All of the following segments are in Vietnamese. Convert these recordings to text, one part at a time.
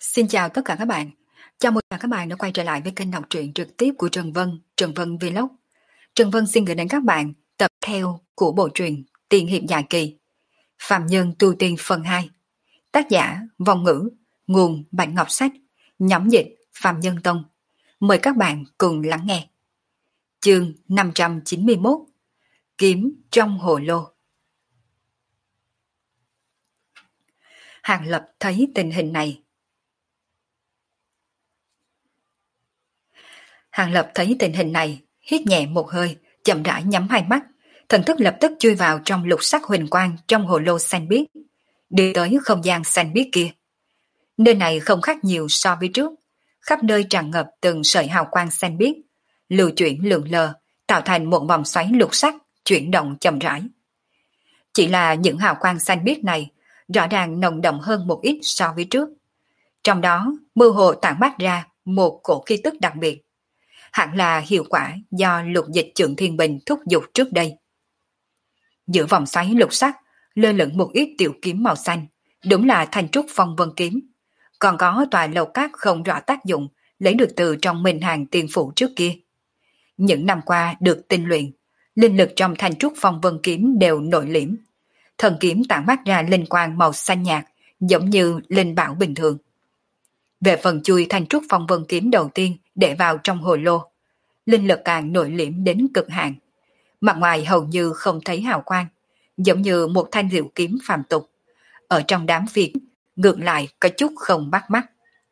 Xin chào tất cả các bạn. Chào mừng các bạn đã quay trở lại với kênh đọc truyện trực tiếp của Trần Vân Vlog. Trần Vân xin gửi đến các bạn tập theo của bộ truyện Tiền hiệp dài kỳ, Phạm Nhân tu tiên phần 2. Tác giả Vong Ngữ, nguồn Bạch Ngọc Sách, nhóm dịch Phạm Nhân Tông. Mời các bạn cùng lắng nghe. Chương 591, Kiếm trong hồ lô. Hàng Lập thấy tình hình này. Hít nhẹ một hơi, chậm rãi nhắm hai mắt, thần thức lập tức chui vào trong lục sắc huỳnh quang trong hồ lô xanh biếc, đi tới không gian xanh biếc kia. Nơi này không khác nhiều so với trước, khắp nơi tràn ngập từng sợi hào quang xanh biếc, lưu chuyển lượn lờ, tạo thành một vòng xoáy lục sắc chuyển động chậm rãi. Chỉ là những hào quang xanh biếc này rõ ràng nồng đậm hơn một ít so với trước. Trong đó, mơ hồ tản mát ra một cổ khí tức đặc biệt. Hẳn là hiệu quả do lục dịch Trượng Thiên Bình thúc giục trước đây. Giữa vòng xoáy lục sắc, lơ lửng một ít tiểu kiếm màu xanh, đúng là Thanh Trúc Phong Vân Kiếm. Còn có tòa lầu cát không rõ tác dụng, lấy được từ trong Minh Hàng Tiên Phủ trước kia. Những năm qua được tinh luyện, linh lực trong Thanh Trúc Phong Vân Kiếm đều nội liễm. Thần kiếm tản mát ra linh quang màu xanh nhạt, giống như linh bảo bình thường. Về phần chui Thanh Trúc Phong Vân Kiếm đầu tiên để vào trong hồ lô, linh lực càng nội liễm đến cực hạn. Mặt ngoài hầu như không thấy hào quang, giống như một thanh diệu kiếm phàm tục. Ở trong đám phiến, ngược lại có chút không bắt mắt.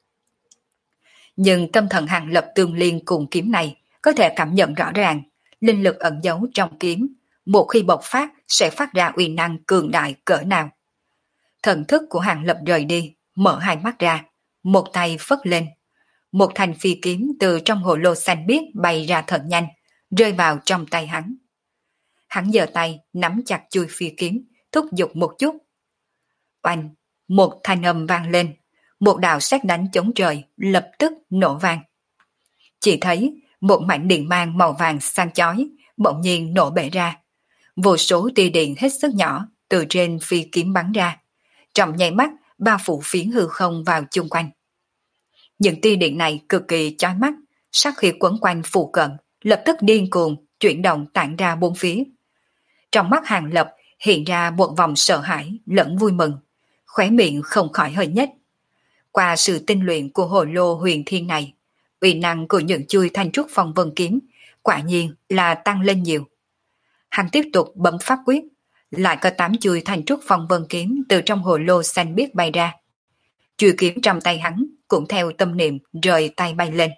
Nhưng tâm thần Hàng Lập tương liên cùng kiếm này có thể cảm nhận rõ ràng, linh lực ẩn giấu trong kiếm, một khi bộc phát sẽ phát ra uy năng cường đại cỡ nào. Thần thức của Hàng Lập rời đi, mở hai mắt ra, một tay phất lên. Một thanh phi kiếm từ trong hồ lô xanh biếc bay ra thật nhanh, rơi vào trong tay hắn. Hắn giơ tay nắm chặt chuôi phi kiếm, thúc giục một chút. Oanh, một thanh âm vang lên, một đạo sét đánh chống trời lập tức nổ vang. Chỉ thấy một mảnh điện mang màu vàng sáng chói bỗng nhiên nổ bể ra. Vô số tia điện hết sức nhỏ từ trên phi kiếm bắn ra, trong nháy mắt bao phủ phiến hư không vào chung quanh. Những tia điện này cực kỳ chói mắt, sát khí quấn quanh phụ cận, lập tức điên cuồng chuyển động tản ra bốn phía. Trong mắt Hàng Lập hiện ra một vòng sợ hãi lẫn vui mừng, khóe miệng không khỏi hơi nhếch. Qua sự tinh luyện của hồ lô huyền thiên này, uy năng của những chui Thanh Trúc Phong Vân Kiếm quả nhiên là tăng lên nhiều. Hắn tiếp tục bấm pháp quyết, lại có 8 chui Thanh Trúc Phong Vân Kiếm từ trong hồ lô xanh biếc bay ra. Chuôi kiếm trong tay hắn cũng theo tâm niệm rời tay bay lên.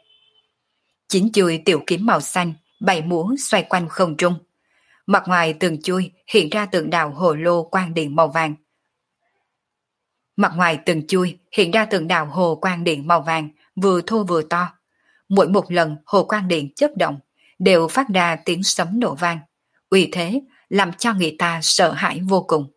9 chuôi tiểu kiếm màu xanh bay múa xoay quanh không trung. Mặt ngoài từng chuôi hiện ra từng đạo hồ lô quang điện màu vàng. Vừa thô vừa to. Mỗi một lần hồ quang điện chớp động đều phát ra tiếng sấm nổ vang, uy thế làm cho người ta sợ hãi vô cùng.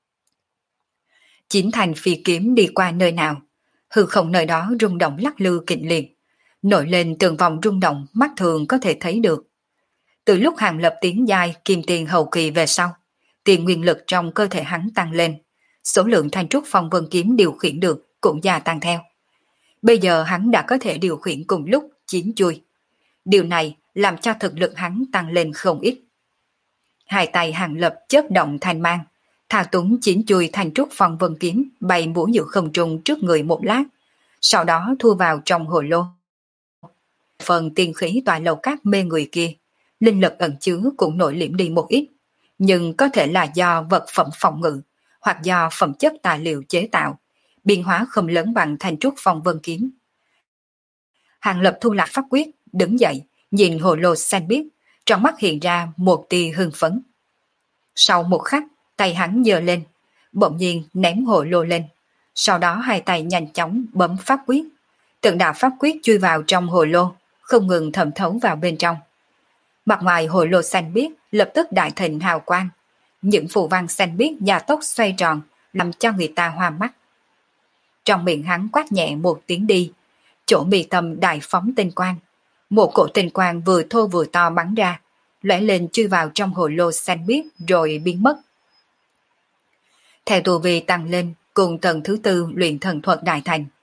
9 thành phi kiếm đi qua nơi nào, hư không nơi đó rung động lắc lư kịch liệt, nổi lên từng vòng rung động mắt thường có thể thấy được. Từ lúc Hàng Lập tiến giai kim tiền hậu kỳ về sau, tiền nguyên lực trong cơ thể hắn tăng lên, số lượng Thanh Trúc Phong Vân Kiếm điều khiển được cũng gia tăng theo. Bây giờ hắn đã có thể điều khiển cùng lúc 9 chuôi. Điều này làm cho thực lực hắn tăng lên không ít. Hai tay Hàng Lập chớp động thanh mang, thao túng 9 chuôi Thanh Trúc Phong Vân Kiếm bay múa giữa không trung trước người một lát, sau đó thu vào trong hồ lô. Phần tiên khí tòa lầu cát mê người kia, linh lực ẩn chứa cũng nổi liễm đi một ít, nhưng có thể là do vật phẩm phòng ngự hoặc do phẩm chất tài liệu chế tạo, biến hóa không lớn bằng Thanh Trúc Phong Vân Kiếm. Hàng Lập thu lại pháp quyết, đứng dậy, nhìn hồ lô xanh biếc, trong mắt hiện ra một tia hưng phấn. Sau một khắc, tay hắn giơ lên, bỗng nhiên ném hồ lô lên, sau đó hai tay nhanh chóng bấm pháp quyết. Từng đạo pháp quyết chui vào trong hồ lô, không ngừng thẩm thấu vào bên trong. Mặt ngoài hồ lô xanh biếc lập tức đại thịnh hào quang, những phù văn xanh biếc gia tốc xoay tròn, làm cho người ta hoa mắt. Trong miệng hắn quát nhẹ một tiếng đi, chỗ mi tâm đại phóng tinh quang, một cổ tinh quang vừa thô vừa to bắn ra, lóe lên chui vào trong hồ lô xanh biếc rồi biến mất. Theo tu vi tăng lên cùng tầng thứ tư luyện thần thuật đại thành,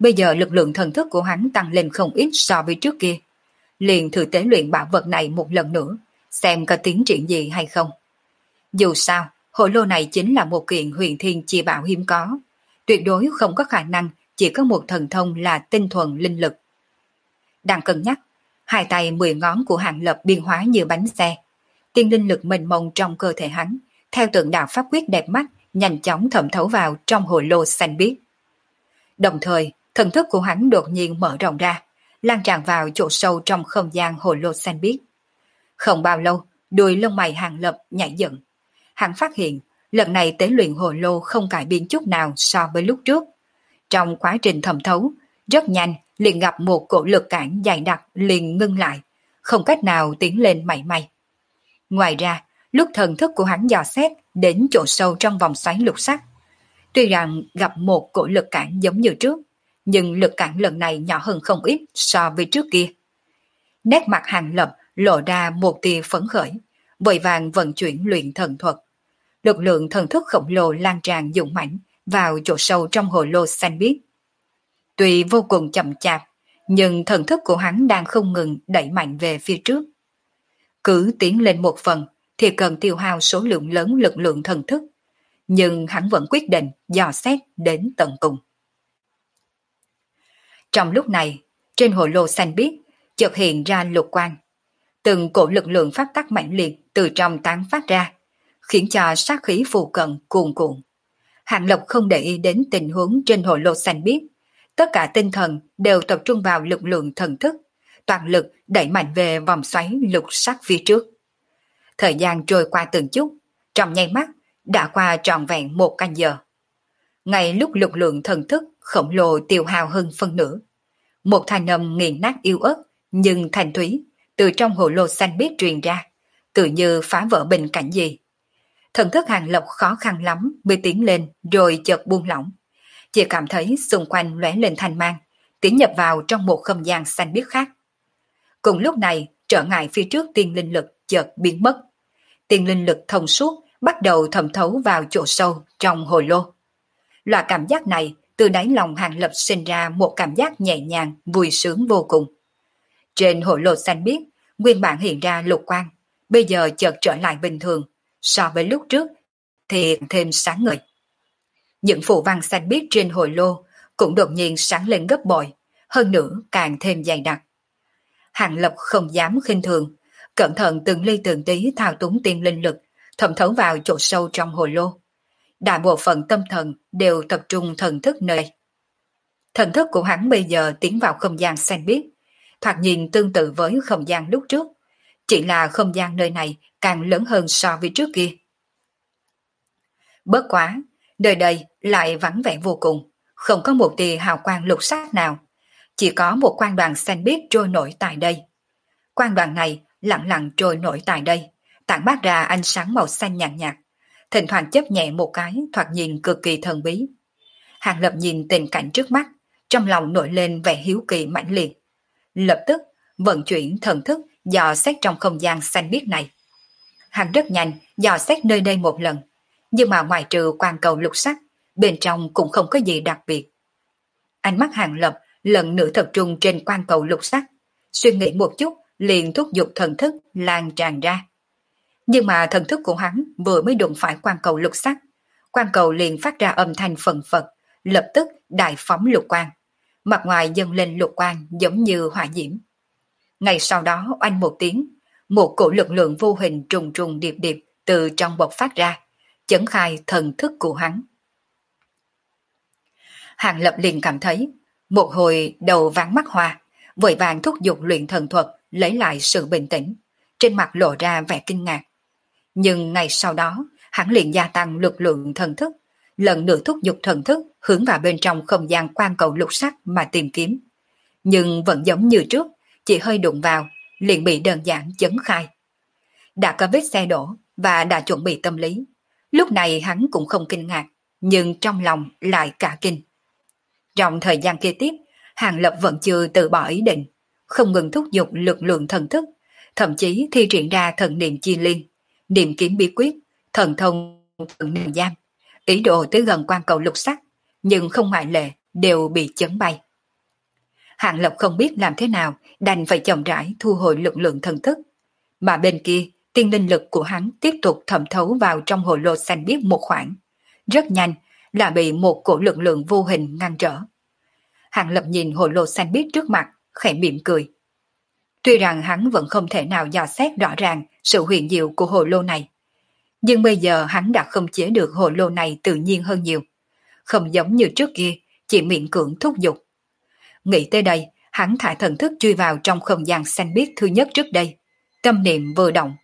Bây giờ lực lượng thần thức của hắn tăng lên không ít so với trước kia. Liền thử tế luyện bảo vật này một lần nữa, xem có tiến triển gì hay không. Dù sao, hồ lô này chính là một kiện huyền thiên chi bảo hiếm có. Tuyệt đối không có khả năng chỉ có một thần thông là tinh thuần linh lực. Đang cân nhắc, hai tay 10 ngón của Hàng Lập biên hóa như bánh xe. Tiên linh lực mênh mông trong cơ thể hắn, theo tượng đạo pháp quyết đẹp mắt, nhanh chóng thẩm thấu vào trong hồ lô xanh biếc. Đồng thời, thần thức của hắn đột nhiên mở rộng ra, lan tràn vào chỗ sâu trong không gian hồ lô xanh biếc. Không bao lâu, đuôi lông mày Hàng Lập nhảy dựng. Hắn phát hiện, lần này tế luyện hồ lô không cải biến chút nào so với lúc trước. Trong quá trình thẩm thấu, rất nhanh liền gặp một cổ lực cản dày đặc liền ngưng lại, không cách nào tiến lên mảy may. Ngoài ra, lúc thần thức của hắn dò xét đến chỗ sâu trong vòng xoáy lục sắc, tuy rằng gặp một cổ lực cản giống như trước, nhưng lực cản lần này nhỏ hơn không ít so với trước kia. Nét mặt Hàng Lập lộ ra một tia phấn khởi, vội vàng vận chuyển luyện thần thuật. Lực lượng thần thức khổng lồ lan tràn dũng mãnh vào chỗ sâu trong hồ lô xanh biếc. Tuy vô cùng chậm chạp, nhưng thần thức của hắn đang không ngừng đẩy mạnh về phía trước. Cứ tiến lên một phần thì cần tiêu hao số lượng lớn lực lượng thần thức, nhưng hắn vẫn quyết định dò xét đến tận cùng. Trong lúc này, trên hồ lô xanh biếc chợt hiện ra lục quang. Từng cổ lực lượng pháp tắc mạnh liệt từ trong tán phát ra, khiến cho sát khí phù cận cuồn cuộn. Hàng Lập không để ý đến tình huống trên hồ lô xanh biếc, tất cả tinh thần đều tập trung vào lực lượng thần thức, toàn lực đẩy mạnh về vòng xoáy lục sắc phía trước. Thời gian trôi qua từng chút, trong nháy mắt đã qua trọn vẹn 1 canh giờ. Ngay lúc lực lượng thần thức khổng lồ tiêu hao hơn phân nửa, một thanh âm nghiền nát yếu ớt nhưng thanh thúy từ trong hồ lô xanh biếc truyền ra, tự như phá vỡ bình cảnh gì. Thần thức Hàng Lập khó khăn lắm mới tiến lên rồi chợt buông lỏng, chỉ cảm thấy xung quanh lóe lên thanh mang, tiến nhập vào trong một không gian xanh biếc khác. Cùng lúc này, trở ngại phía trước tiên linh lực chợt biến mất. Tiên linh lực thông suốt bắt đầu thẩm thấu vào chỗ sâu trong hồ lô. Loại cảm giác này từ đáy lòng Hàng Lập sinh ra một cảm giác nhẹ nhàng, vui sướng vô cùng. Trên hồ lô xanh biếc, nguyên bản hiện ra lục quang, bây giờ chợt trở lại bình thường, so với lúc trước thì thêm sáng ngời. Những phù văn xanh biếc trên hồ lô cũng đột nhiên sáng lên gấp bội, hơn nữa càng thêm dày đặc. Hàng Lập không dám khinh thường, cẩn thận từng ly từng tí thao túng tiên linh lực, thẩm thấu vào chỗ sâu trong hồ lô. Đại bộ phận tâm thần đều tập trung thần thức nơi đây. Thần thức của hắn bây giờ tiến vào không gian xanh biếc, thoạt nhìn tương tự với không gian lúc trước, chỉ là không gian nơi này càng lớn hơn so với trước kia. Bất quá, nơi đây lại vắng vẻ vô cùng, không có một tia hào quang lục sắc nào, chỉ có một quang đoàn xanh biếc trôi nổi tại đây. Quang đoàn này lặng lặng trôi nổi tại đây, tản mát ra ánh sáng màu xanh nhạt nhạt, thỉnh thoảng chớp nhẹ một cái, thoạt nhìn cực kỳ thần bí. Hàng Lập nhìn tình cảnh trước mắt, trong lòng nổi lên vẻ hiếu kỳ mãnh liệt. Lập tức vận chuyển thần thức dò xét trong không gian xanh biếc này. Hắn rất nhanh dò xét nơi đây một lần, nhưng mà ngoài trừ quang cầu lục sắc, bên trong cũng không có gì đặc biệt. Ánh mắt Hàng Lập lần nữa tập trung trên quang cầu lục sắc, suy nghĩ một chút liền thúc giục thần thức lan tràn ra. Nhưng mà thần thức của hắn vừa mới đụng phải quang cầu lục sắc, quang cầu liền phát ra âm thanh phần phật, lập tức đại phóng lục quang. Mặt ngoài dâng lên lục quang giống như hỏa diễm. Ngay sau đó oanh một tiếng, một cổ lực lượng vô hình trùng trùng điệp điệp từ trong bộc phát ra, chấn khai thần thức của hắn. Hàng Lập liền cảm thấy một hồi đầu váng mắt hoa, vội vàng thúc giục luyện thần thuật lấy lại sự bình tĩnh, trên mặt lộ ra vẻ kinh ngạc. Nhưng ngày sau đó, hắn liền gia tăng lực lượng thần thức, lần nữa thúc giục thần thức hướng vào bên trong không gian quang cầu lục sắc mà tìm kiếm. Nhưng vẫn giống như trước, chỉ hơi đụng vào, liền bị đơn giản chấn khai. Đã có vết xe đổ và đã chuẩn bị tâm lý. Lúc này hắn cũng không kinh ngạc, nhưng trong lòng lại cả kinh. Trong thời gian kế tiếp, Hàng Lập vẫn chưa từ bỏ ý định, không ngừng thúc giục lực lượng thần thức, thậm chí thi triển ra thần niệm chi liên, niệm kiếm bí quyết, thần thông thần niệm giam, ý đồ tới gần quan cầu lục sắc, nhưng không ngoại lệ đều bị chấn bay. Hàng Lập không biết làm thế nào, đành phải chậm rãi thu hồi lực lượng thần thức. Mà bên kia, tiên linh lực của hắn tiếp tục thẩm thấu vào trong hồ lô xanh biếc một khoảng. Rất nhanh là bị một cổ lực lượng vô hình ngăn trở. Hàng Lập nhìn hồ lô xanh biếc trước mặt, khẽ mỉm cười. Tuy rằng hắn vẫn không thể nào dò xét rõ ràng sự huyền diệu của hồ lô này, nhưng bây giờ hắn đã không chế được hồ lô này tự nhiên hơn nhiều. Không giống như trước kia, chỉ miễn cưỡng thúc giục. Nghĩ tới đây, hắn thả thần thức chui vào trong không gian xanh biếc thứ nhất trước đây. Tâm niệm vừa động.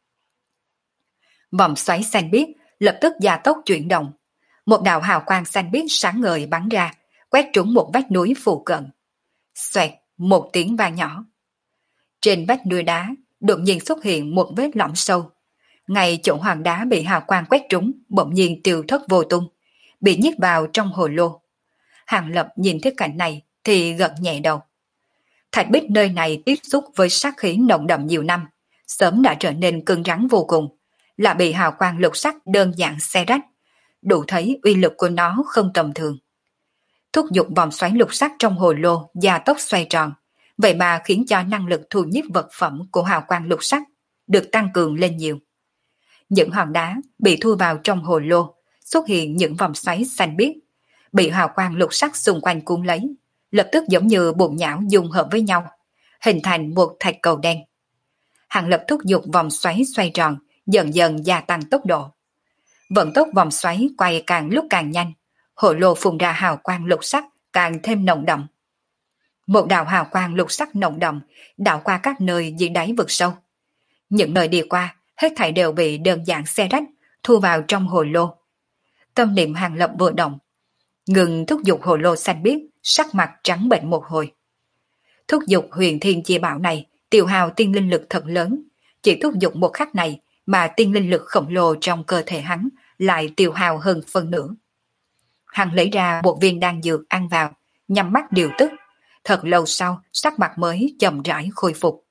Vòng xoáy xanh biếc lập tức gia tốc chuyển động. Một đạo hào quang xanh biếc sáng ngời bắn ra, quét trúng một vách núi phụ cận. Xoẹt, một tiếng vang nhỏ. Trên vách núi đá, đột nhiên xuất hiện một vết lõm sâu. Ngay chỗ hoàng đá bị hào quang quét trúng, bỗng nhiên tiêu thất vô tung, bị nhét vào trong hồ lô. Hàng Lập nhìn thấy cảnh này thì gật nhẹ đầu. Thạch bích nơi này tiếp xúc với sát khí nồng đậm nhiều năm, sớm đã trở nên cứng rắn vô cùng, là bị hào quang lục sắc đơn giản xé rách, đủ thấy uy lực của nó không tầm thường. Thúc giục vòng xoáy lục sắc trong hồ lô gia tốc xoay tròn, vậy mà khiến cho năng lực thu nhiếp vật phẩm của hào quang lục sắc được tăng cường lên nhiều. Những hòn đá bị thu vào trong hồ lô, xuất hiện những vòng xoáy xanh biếc, bị hào quang lục sắc xung quanh cuốn lấy, lập tức giống như bùn nhão dung hợp với nhau, hình thành một thạch cầu đen. Hàng Lập thúc giục vòng xoáy xoay tròn, dần dần gia tăng tốc độ. Vận tốc vòng xoáy quay càng lúc càng nhanh, hồ lô phun ra hào quang lục sắc càng thêm nồng đậm. Một đạo hào quang lục sắc nồng đậm đảo qua các nơi dưới đáy vực sâu. Những nơi đi qua, hết thảy đều bị đơn giản xé rách, thu vào trong hồ lô. Tâm niệm Hàng Lập vừa động, ngừng thúc giục hồ lô xanh biếc, sắc mặt trắng bệch một hồi. Thúc giục huyền thiên chi bảo này tiêu hao tiên linh lực thật lớn, chỉ thúc giục một khắc này mà tiên linh lực khổng lồ trong cơ thể hắn lại tiêu hao hơn phân nửa. Hắn lấy ra một viên đan dược ăn vào, nhắm mắt điều tức. Thật lâu sau, sắc mặt mới chậm rãi khôi phục.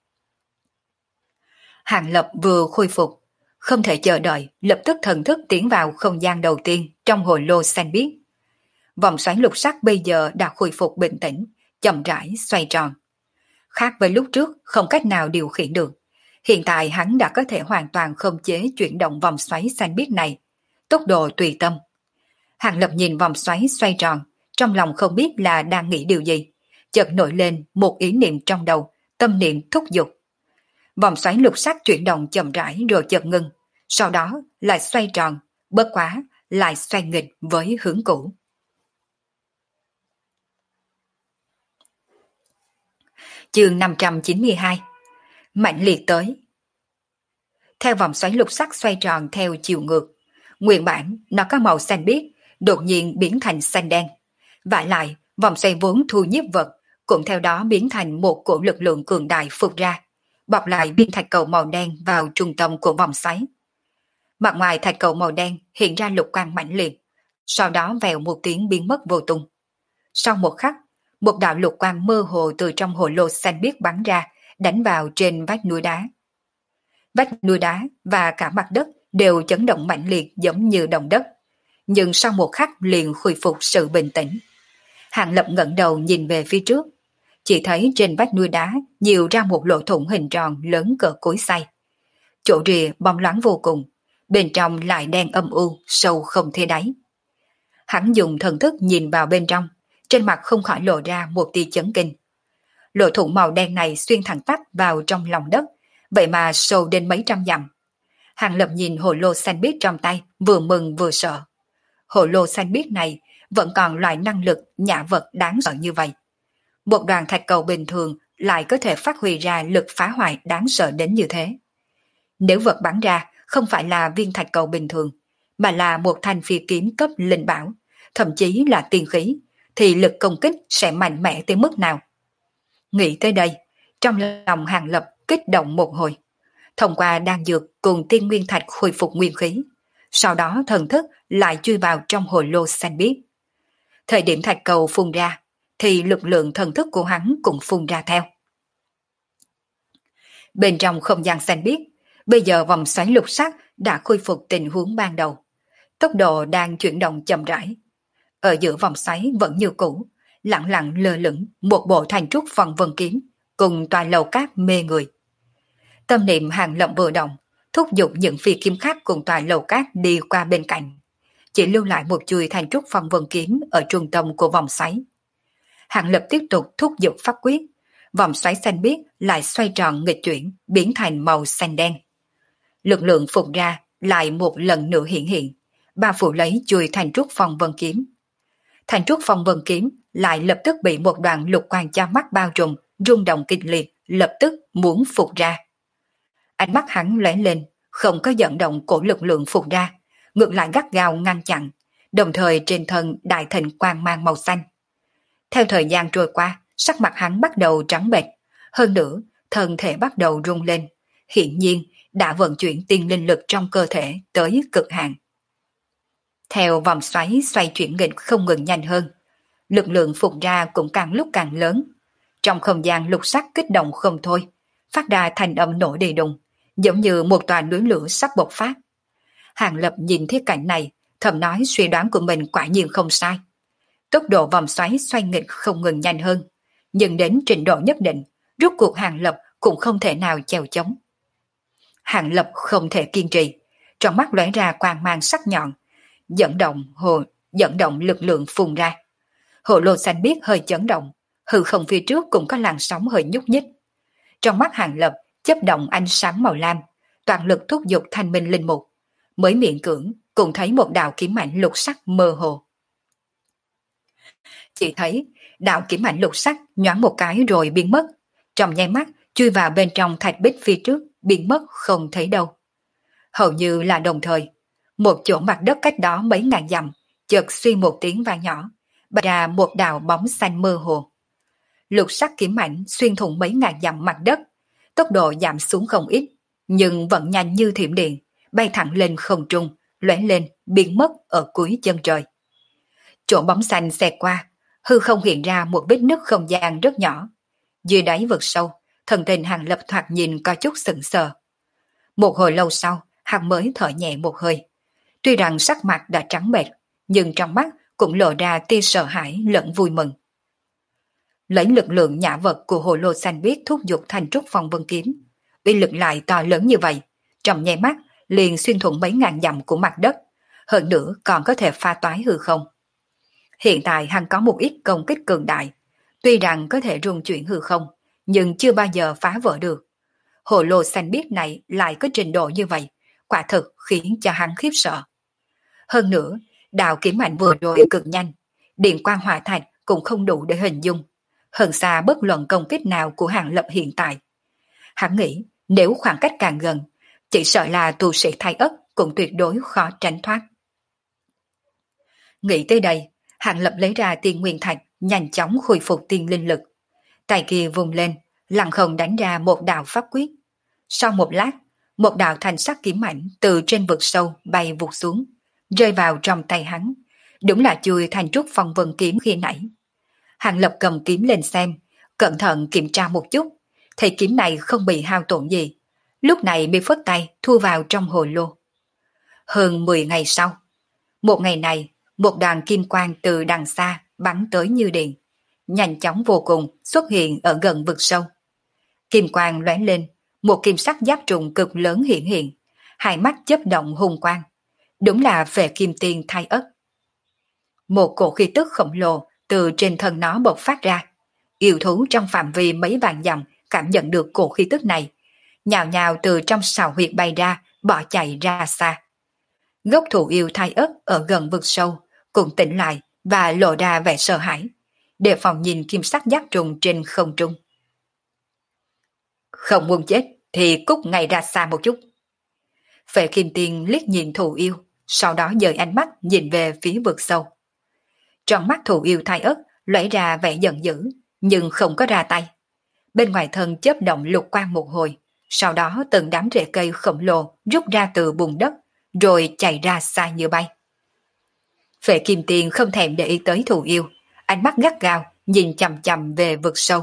Hàng Lập vừa khôi phục, không thể chờ đợi, lập tức thần thức tiến vào không gian đầu tiên trong hồ lô xanh biếc. Vòng xoáy lục sắc bây giờ đã khôi phục bình tĩnh, chậm rãi xoay tròn. Khác với lúc trước không cách nào điều khiển được, hiện tại hắn đã có thể hoàn toàn khống chế chuyển động vòng xoáy xanh biếc này, tốc độ tùy tâm. Hàng Lập nhìn vòng xoáy xoay tròn, trong lòng không biết là đang nghĩ điều gì, chợt nổi lên một ý niệm trong đầu, tâm niệm thúc giục. Vòng xoáy lục sắc chuyển động chậm rãi rồi chợt ngưng, sau đó lại xoay tròn, bất quá lại xoay nghịch với hướng cũ. Chương 592. Mạnh liệt tới. Theo vòng xoáy lục sắc xoay tròn theo chiều ngược, nguyên bản nó có màu xanh biếc, đột nhiên biến thành xanh đen. Vả lại, vòng xoay vốn thu nhiếp vật cũng theo đó biến thành một cổ lực lượng cường đại phụt ra, bọc lại viên thạch cầu màu đen vào trung tâm của vòng xoáy. Mặt ngoài thạch cầu màu đen hiện ra lục quang mãnh liệt, sau đó vèo một tiếng biến mất vô tung. Sau một khắc, một đạo lục quang mơ hồ từ trong hồ lô xanh biếc bắn ra, đánh vào trên vách núi đá. Vách núi đá và cả mặt đất đều chấn động mạnh liệt giống như động đất, nhưng sau một khắc liền khôi phục sự bình tĩnh. Hàng Lập ngẩng đầu nhìn về phía trước, chỉ thấy trên vách núi đá nhiều ra một lỗ thủng hình tròn lớn cỡ cối xay. Chỗ rìa bóng loáng vô cùng, bên trong lại đen âm u, sâu không thấy đáy. Hắn dùng thần thức nhìn vào bên trong, trên mặt không khỏi lộ ra một tia chấn kinh. Lỗ thủng màu đen này xuyên thẳng tắp vào trong lòng đất, vậy mà sâu đến mấy trăm dặm. Hàng Lập nhìn hồ lô xanh biếc trong tay, vừa mừng vừa sợ. Hồ lô xanh biếc này vẫn còn loại năng lực nhã vật đáng sợ như vậy. Một đoàn thạch cầu bình thường lại có thể phát huy ra lực phá hoại đáng sợ đến như thế. Nếu vật bắn ra không phải là viên thạch cầu bình thường, mà là một thanh phi kiếm cấp linh bảo, thậm chí là tiên khí, thì lực công kích sẽ mạnh mẽ tới mức nào? Nghĩ tới đây, trong lòng Hàng Lập kích động một hồi. Thông qua đan dược cùng tiên nguyên thạch khôi phục nguyên khí, sau đó thần thức lại chui vào trong hồ lô xanh biếc. Thời điểm thạch cầu phun ra, thì lực lượng thần thức của hắn cũng phun ra theo. Bên trong không gian xanh biếc, bây giờ vòng xoáy lục sắc đã khôi phục tình huống ban đầu. Tốc độ đang chuyển động chậm rãi. Ở giữa vòng xoáy vẫn như cũ, lặng lặng lơ lửng một bộ thành trúc phong vân kiếm, cùng tòa lầu cát mê người. Tâm niệm Hàng Lập vừa động, thúc giục những phi kiếm khác cùng tòa lầu cát đi qua bên cạnh, chỉ lưu lại một chuôi thành trúc phong vân kiếm ở trung tâm của vòng xoáy. Hàng Lập tiếp tục thúc giục pháp quyết, vòng xoáy xanh biếc lại xoay tròn nghịch chuyển, biến thành màu xanh đen. Lực lượng phục ra lại một lần nữa hiện, bao phủ lấy chuôi thành trúc phong vân kiếm. Thành trúc phong vân kiếm lại lập tức bị một đoàn lục quang cha mắt bao trùm, rung động kịch liệt, lập tức muốn phục ra. Ánh mắt hắn lóe lên, không có dẫn động cổ lực lượng phục ra, ngược lại gắt gao ngăn chặn, đồng thời trên thân đại thịnh quang mang màu xanh. Theo thời gian trôi qua, sắc mặt hắn bắt đầu trắng bệch, hơn nữa, thân thể bắt đầu rung lên, hiển nhiên đã vận chuyển tiên linh lực trong cơ thể tới cực hạn. Theo vòng xoáy xoay chuyển nghịch không ngừng nhanh hơn, lực lượng phục ra cũng càng lúc càng lớn. Trong không gian lục sắc kích động không thôi, phát ra thành âm nổ đi đùng, giống như một tòa núi lửa sắp bộc phát. Hàng Lập nhìn thấy cảnh này, thầm nói suy đoán của mình quả nhiên không sai. Tốc độ vòng xoáy xoay nghịch không ngừng nhanh hơn, nhưng đến trình độ nhất định, rốt cuộc Hàng Lập cũng không thể nào chèo chống. Hàng Lập không thể kiên trì, trong mắt lóe ra quang mang sắc nhọn, dẫn động lực lượng phun ra. Hồ lô xanh biếc hơi chấn động, hư không phía trước cũng có làn sóng hơi nhúc nhích. Trong mắt Hàng Lập chớp động ánh sáng màu lam, toàn lực thúc giục thanh minh linh mục, mới miễn cưỡng cũng thấy một đạo kiếm ảnh lục sắc mơ hồ. Chỉ thấy đạo kiếm ảnh lục sắc nhoáng một cái rồi biến mất, trong nháy mắt chui vào bên trong thạch bích phía trước, biến mất không thấy đâu. Hầu như là đồng thời, một chỗ mặt đất cách đó mấy ngàn dặm, chợt suy một tiếng vang nhỏ, bật ra một đạo bóng xanh mơ hồ. Lục sắc kiếm ảnh xuyên thủng mấy ngàn dặm mặt đất, tốc độ giảm xuống không ít, nhưng vẫn nhanh như thiểm điện, bay thẳng lên không trung, lóe lên, biến mất ở cuối chân trời. Chỗ bóng xanh xẹt qua, hư không hiện ra một vết nứt không gian rất nhỏ. Dưới đáy vực sâu, thần tình Hàng Lập thoạt nhìn có chút sững sờ. Một hồi lâu sau, hắn mới thở nhẹ một hơi. Tuy rằng sắc mặt đã trắng bệch, nhưng trong mắt cũng lộ ra tia sợ hãi lẫn vui mừng. Lấy lực lượng nhã vật của hồ lô xanh biếc thúc giục thành trúc phong vân kiếm, uy lực lại to lớn như vậy, trong nháy mắt liền xuyên thủng mấy ngàn dặm của mặt đất, hơn nữa còn có thể pha toái hư không. Hiện tại hắn có một ít công kích cường đại, tuy rằng có thể rung chuyển hư không, nhưng chưa bao giờ phá vỡ được. Hồ lô xanh biếc này lại có trình độ như vậy, quả thực khiến cho hắn khiếp sợ. Hơn nữa, đạo kiếm ảnh vừa rồi cực nhanh, điện quang hỏa thạch cũng không đủ để hình dung, hơn xa bất luận công kích nào của Hàng Lập hiện tại. Hắn nghĩ nếu khoảng cách càng gần, chỉ sợ là tu sĩ Thái Ất cũng tuyệt đối khó tránh thoát. Nghĩ tới đây, Hàng Lập lấy ra tiên nguyên thạch, nhanh chóng khôi phục tiên linh lực. Tay kia vùng lên, lặng không đánh ra một đạo pháp quyết. Sau một lát, một đạo thanh sắc kiếm ảnh từ trên vực sâu bay vụt xuống, rơi vào trong tay hắn. Đúng là chui thành trúc phong vân kiếm khi nãy. Hàng Lập cầm kiếm lên xem, cẩn thận kiểm tra một chút, thấy kiếm này không bị hao tổn gì. Lúc này mới phất tay thu vào trong hồ lô. Hơn 10 ngày sau, một ngày này, một đoàn kim quang từ đằng xa bắn tới như điện, nhanh chóng vô cùng xuất hiện ở gần vực sâu. Kim quang lóe lên, một kim sắc giáp trùng cực lớn hiện, hai mắt chớp động hung quang, đúng là về kim tiên Thái Ất. Một cổ khí tức khổng lồ từ trên thân nó bộc phát ra, yêu thú trong phạm vi mấy vạn dặm cảm nhận được cổ khí tức này, nhào nhào từ trong sào huyệt bay ra, bỏ chạy ra xa. Gốc thủ yêu Thái Ất ở gần vực sâu cũng tỉnh lại và lộ ra vẻ sợ hãi, đề phòng nhìn kim sắc giáp trùng trên không trung. Không muốn chết thì cút ngay ra xa một chút. Phệ kim tiên liếc nhìn thủ yêu, sau đó dời ánh mắt nhìn về phía vực sâu. Trong mắt thủ yêu Thái Ất lóe ra vẻ giận dữ, nhưng không có ra tay. Bên ngoài thân chớp động lục quang một hồi, sau đó từng đám rễ cây khổng lồ rút ra từ bùn đất, rồi chạy ra xa như bay. Phệ kim tiên không thèm để ý tới thủ yêu, ánh mắt gắt gao nhìn chằm chằm về vực sâu.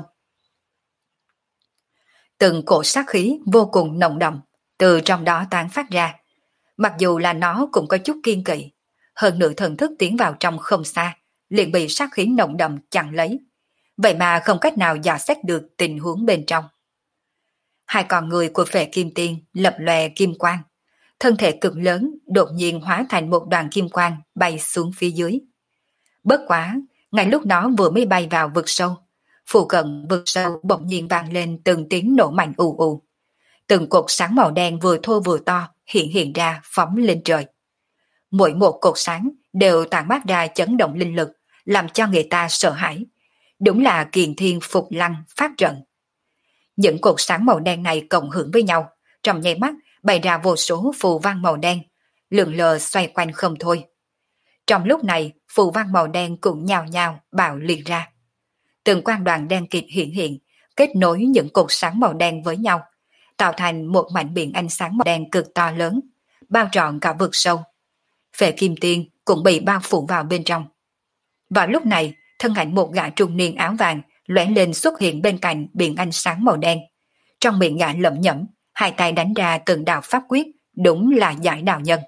Từng cổ sát khí vô cùng nồng đậm từ trong đó tán phát ra. Mặc dù là nó cũng có chút kiên kỵ, hơn nữa thần thức tiến vào trong không xa, liền bị sát khí nồng đậm chặn lấy, vậy mà không cách nào dò xét được tình huống bên trong. Hai con người của Phệ Kim Tiên lập lòe kim quang, thân thể cực lớn đột nhiên hóa thành một đoàn kim quang bay xuống phía dưới. Bất quá, ngay lúc nó vừa mới bay vào vực sâu, phụ cận vực sâu bỗng nhiên vang lên từng tiếng nổ mạnh ù ù. Từng cột sáng màu đen vừa thô vừa to hiện ra phóng lên trời. Mỗi một cột sáng đều tản mát ra chấn động linh lực, làm cho người ta sợ hãi. Đúng là kiền thiên phục lăng phát trận. Những cột sáng màu đen này cộng hưởng với nhau, trong nháy mắt bày ra vô số phù văn màu đen, lượn lờ xoay quanh không thôi. Trong lúc này, phù văn màu đen cũng nhào nhào bạo liệt ra. Từng quang đoàn đen kịt hiện, kết nối những cột sáng màu đen với nhau, tạo thành một mảnh biển ánh sáng màu đen cực to lớn, bao trọn cả vực sâu. Phệ Kim Tiên cũng bị bao phủ vào bên trong. Vào lúc này, thân ảnh một gã trung niên áo vàng lóe lên xuất hiện bên cạnh biển ánh sáng màu đen. Trong miệng gã lẩm nhẩm, hai tay đánh ra từng đạo pháp quyết, đúng là giải đạo nhân.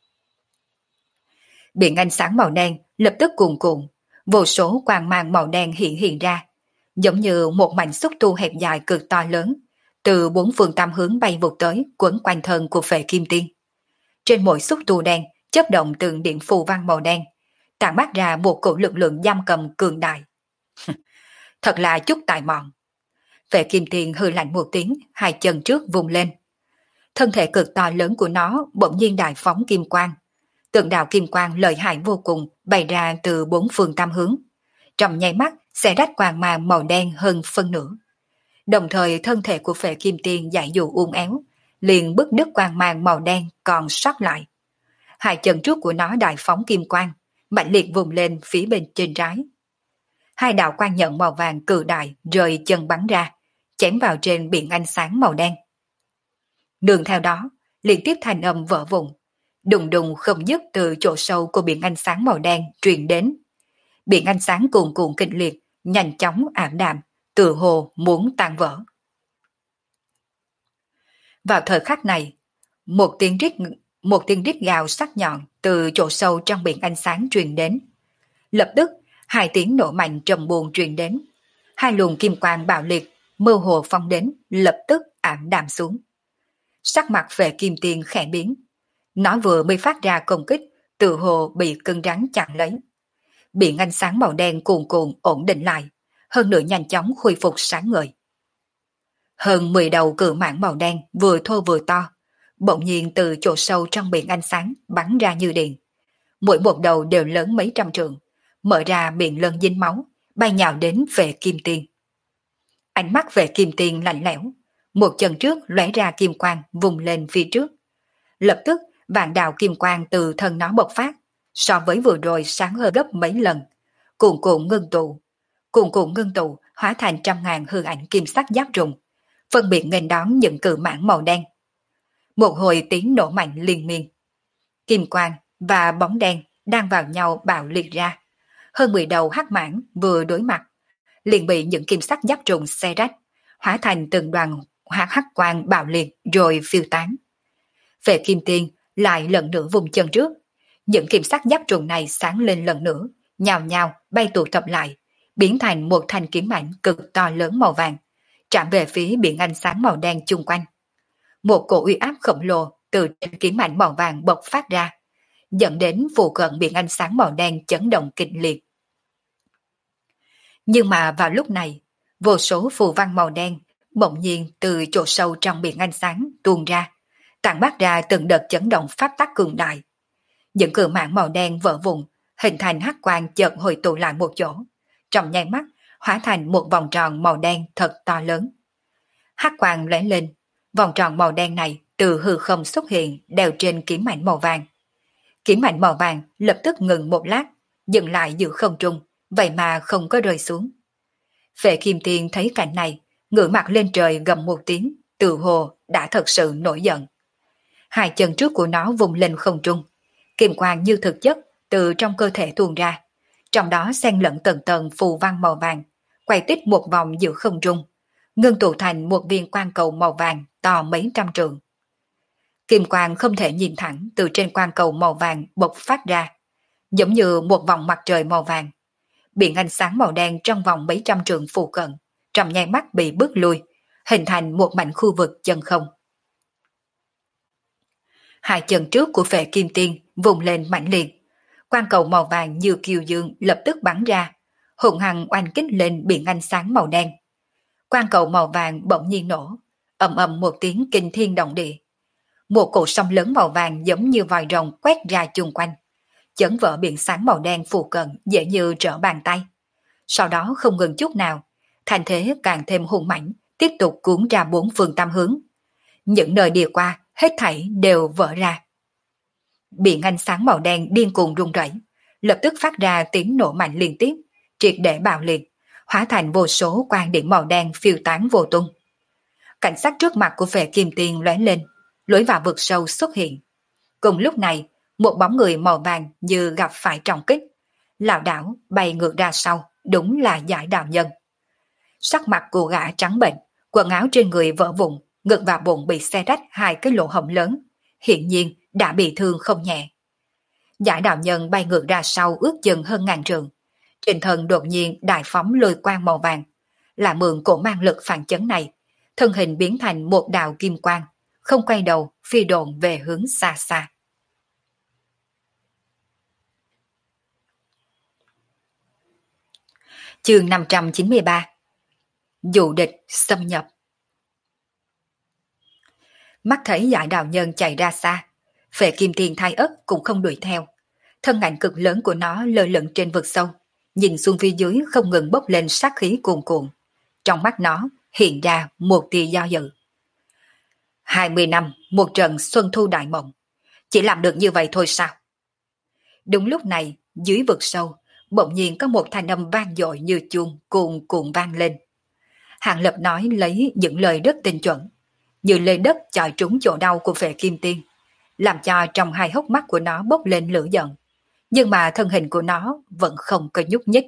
Biển ánh sáng màu đen lập tức cuồn cuộn, vô số quang mang màu đen hiện ra, giống như một mảnh xúc tu hẹp dài cực to lớn, từ bốn phương tám hướng bay vụt tới quấn quanh thân của Phệ Kim Tiên. Trên mỗi xúc tu đen chớp động từng điện phù văn màu đen, tản mát ra một cổ lực lượng giam cầm cường đại. Thật là chút tài mọn. Phệ Kim Tiên hừ lạnh một tiếng, hai chân trước vùng lên. Thân thể cực to lớn của nó bỗng nhiên đại phóng kim quang. Từng đạo kim quang lợi hại vô cùng bày ra từ bốn phương tám hướng. Trong nháy mắt sẽ rách quang mang màu đen hơn phân nửa. Đồng thời thân thể của Phệ Kim Tiên dại dụ uốn éo, liền bứt đứt quang mang màu đen còn sót lại. Hai chân trước của nó đại phóng kim quang, mạnh liệt vùng lên phía bên trên trái. Hai đạo quang nhận màu vàng cự đại rời chân bắn ra, chém vào trên biển ánh sáng màu đen. Đường theo đó, liên tiếp thanh âm vỡ vụn, đùng đùng không dứt từ chỗ sâu của biển ánh sáng màu đen truyền đến. Biển ánh sáng cuồn cuộn kịch liệt, nhanh chóng ảm đạm, tựa hồ muốn tan vỡ. Vào thời khắc này, một tiếng rít gào sắc nhọn từ chỗ sâu trong biển ánh sáng truyền đến. Lập tức, hai tiếng nổ mạnh trầm buồn truyền đến. Hai luồng kim quang bạo liệt, mơ hồ phong đến, lập tức ảm đạm xuống. Sắc mặt Phệ Kim Tiên khẽ biến. Nó vừa mới phát ra công kích, tự hồ bị cứng rắn chặn lấy. Biển ánh sáng màu đen cuồn cuộn ổn định lại, hơn nữa nhanh chóng khôi phục sáng ngời. Hơn 10 đầu cự mãng màu đen vừa thô vừa to, bỗng nhiên từ chỗ sâu trong biển ánh sáng bắn ra như điện. Mỗi một đầu đều lớn mấy trăm trượng, mở ra miệng lân dính máu, bay nhào đến Phệ Kim Tiên. Ánh mắt Phệ Kim Tiên lạnh lẽo, một chân trước lóe ra kim quang vùng lên phía trước. Lập tức vạn đạo kim quang từ thân nó bộc phát, so với vừa rồi sáng hơn gấp mấy lần, cuồn cuộn ngưng tụ hóa thành trăm ngàn hư ảnh kim sắc giáp trùng, phân biệt nghênh đón những cự mãng màu đen. Một hồi tiếng nổ mạnh liên miên, kim quang và bóng đen đang vào nhau bạo liệt ra. Hơn 10 đầu hắc mãng vừa đối mặt, liền bị những kim sắc giáp trùng xé rách, hóa thành từng đoàn hắc quang bạo liệt rồi phiêu tán. Phệ Kim Tiên lại lần nữa vùng chân trước, những kim sắc giáp trùng này sáng lên lần nữa, nhào nhào bay tụ tập lại, biến thành một thanh kiếm ảnh cực to lớn màu vàng, chạm về phía biển ánh sáng màu đen chung quanh. Một cổ uy áp khổng lồ từ trên kiếm ảnh màu vàng bộc phát ra, dẫn đến phụ cận biển ánh sáng màu đen chấn động kịch liệt. Nhưng mà vào lúc này, vô số phù văn màu đen bỗng nhiên từ chỗ sâu trong biển ánh sáng tuôn ra, tản mát ra từng đợt chấn động pháp tắc cường đại. Những cự mãng màu đen vỡ vụn, hình thành hắc quang chợt hồi tụ lại một chỗ, trong nháy mắt hóa thành một vòng tròn màu đen thật to lớn. Hắc quang lóe lên, vòng tròn màu đen này từ hư không xuất hiện đeo trên kiếm ảnh màu vàng. Kiếm ảnh màu vàng lập tức ngừng một lát, dừng lại giữa không trung, vậy mà không có rơi xuống. Phệ Kim Tiên thấy cảnh này, ngửa mặt lên trời gầm một tiếng, tự hồ đã thật sự nổi giận. Hai chân trước của nó vùng lên không trung, kim quang như thực chất từ trong cơ thể tuôn ra, trong đó xen lẫn tầng tầng phù văn màu vàng, quay tích một vòng giữa không trung, ngưng tụ thành một viên quang cầu màu vàng to mấy trăm trượng. Kim quang không thể nhìn thẳng từ trên quang cầu màu vàng bộc phát ra, giống như một vòng mặt trời màu vàng, biển ánh sáng màu đen trong vòng mấy trăm trượng phụ cận, trong nháy mắt bị bước lui, hình thành một mảnh khu vực chân không. Hai chân trước của Phệ Kim Tiên vùng lên mãnh liệt, quang cầu màu vàng như kiều dương lập tức bắn ra, hùng hăng oanh kích lên biển ánh sáng màu đen. Quang cầu màu vàng bỗng nhiên nổ, ầm ầm một tiếng kinh thiên động địa. Một cột sóng lớn màu vàng giống như vòi rồng quét ra chung quanh, chấn vỡ biển sáng màu đen phù cận dễ như trở bàn tay. Sau đó không ngừng chút nào, thành thế càng thêm hung mãnh, tiếp tục cuốn ra bốn phương tám hướng. Những nơi đi qua, hết thảy đều vỡ ra. Biển ánh sáng màu đen điên cuồng rung rẩy, lập tức phát ra tiếng nổ mạnh liên tiếp, triệt để bạo liệt, hóa thành vô số quang điện màu đen phiêu tán vô tung. Cảnh sát trước mặt của Phệ Kim Tiên lóe lên, lối vào vực sâu xuất hiện. Cùng lúc này, một bóng người màu vàng như gặp phải trọng kích, lảo đảo bay ngược ra sau, đúng là Giải Đạo Nhân. Sắc mặt của gã trắng bệnh, quần áo trên người vỡ vụn, ngực và bụng bị xé rách hai cái lỗ hổng lớn, hiển nhiên đã bị thương không nhẹ. Giải Đạo Nhân bay ngược ra sau ước chừng hơn ngàn trượng, trên thân đột nhiên đại phóng lôi quang màu vàng, là mượn cổ mang lực phản chấn này, thân hình biến thành một đạo kim quang, không quay đầu phi độn về hướng xa xa. Chương 593. Dụ địch xâm nhập. Mắt thấy Giải Đạo Nhân chạy ra xa, Phệ Kim Tiên Thái Ất cũng không đuổi theo. Thân ảnh cực lớn của nó lơ lửng trên vực sâu, nhìn xuống phía dưới không ngừng bốc lên sát khí cuồn cuộn. Trong mắt nó hiện ra một tia do dự. 20 năm, một trận xuân thu đại mộng. Chỉ làm được như vậy thôi sao? Đúng lúc này, dưới vực sâu, bỗng nhiên có một thanh âm vang dội như chuông cuồn cuộn vang lên. Hàng Lập nói lấy những lời rất tinh chuẩn, như lê đất chọi trúng chỗ đau của Phệ Kim Tiên, làm cho trong hai hốc mắt của nó bốc lên lửa giận. Nhưng mà thân hình của nó vẫn không có nhúc nhích.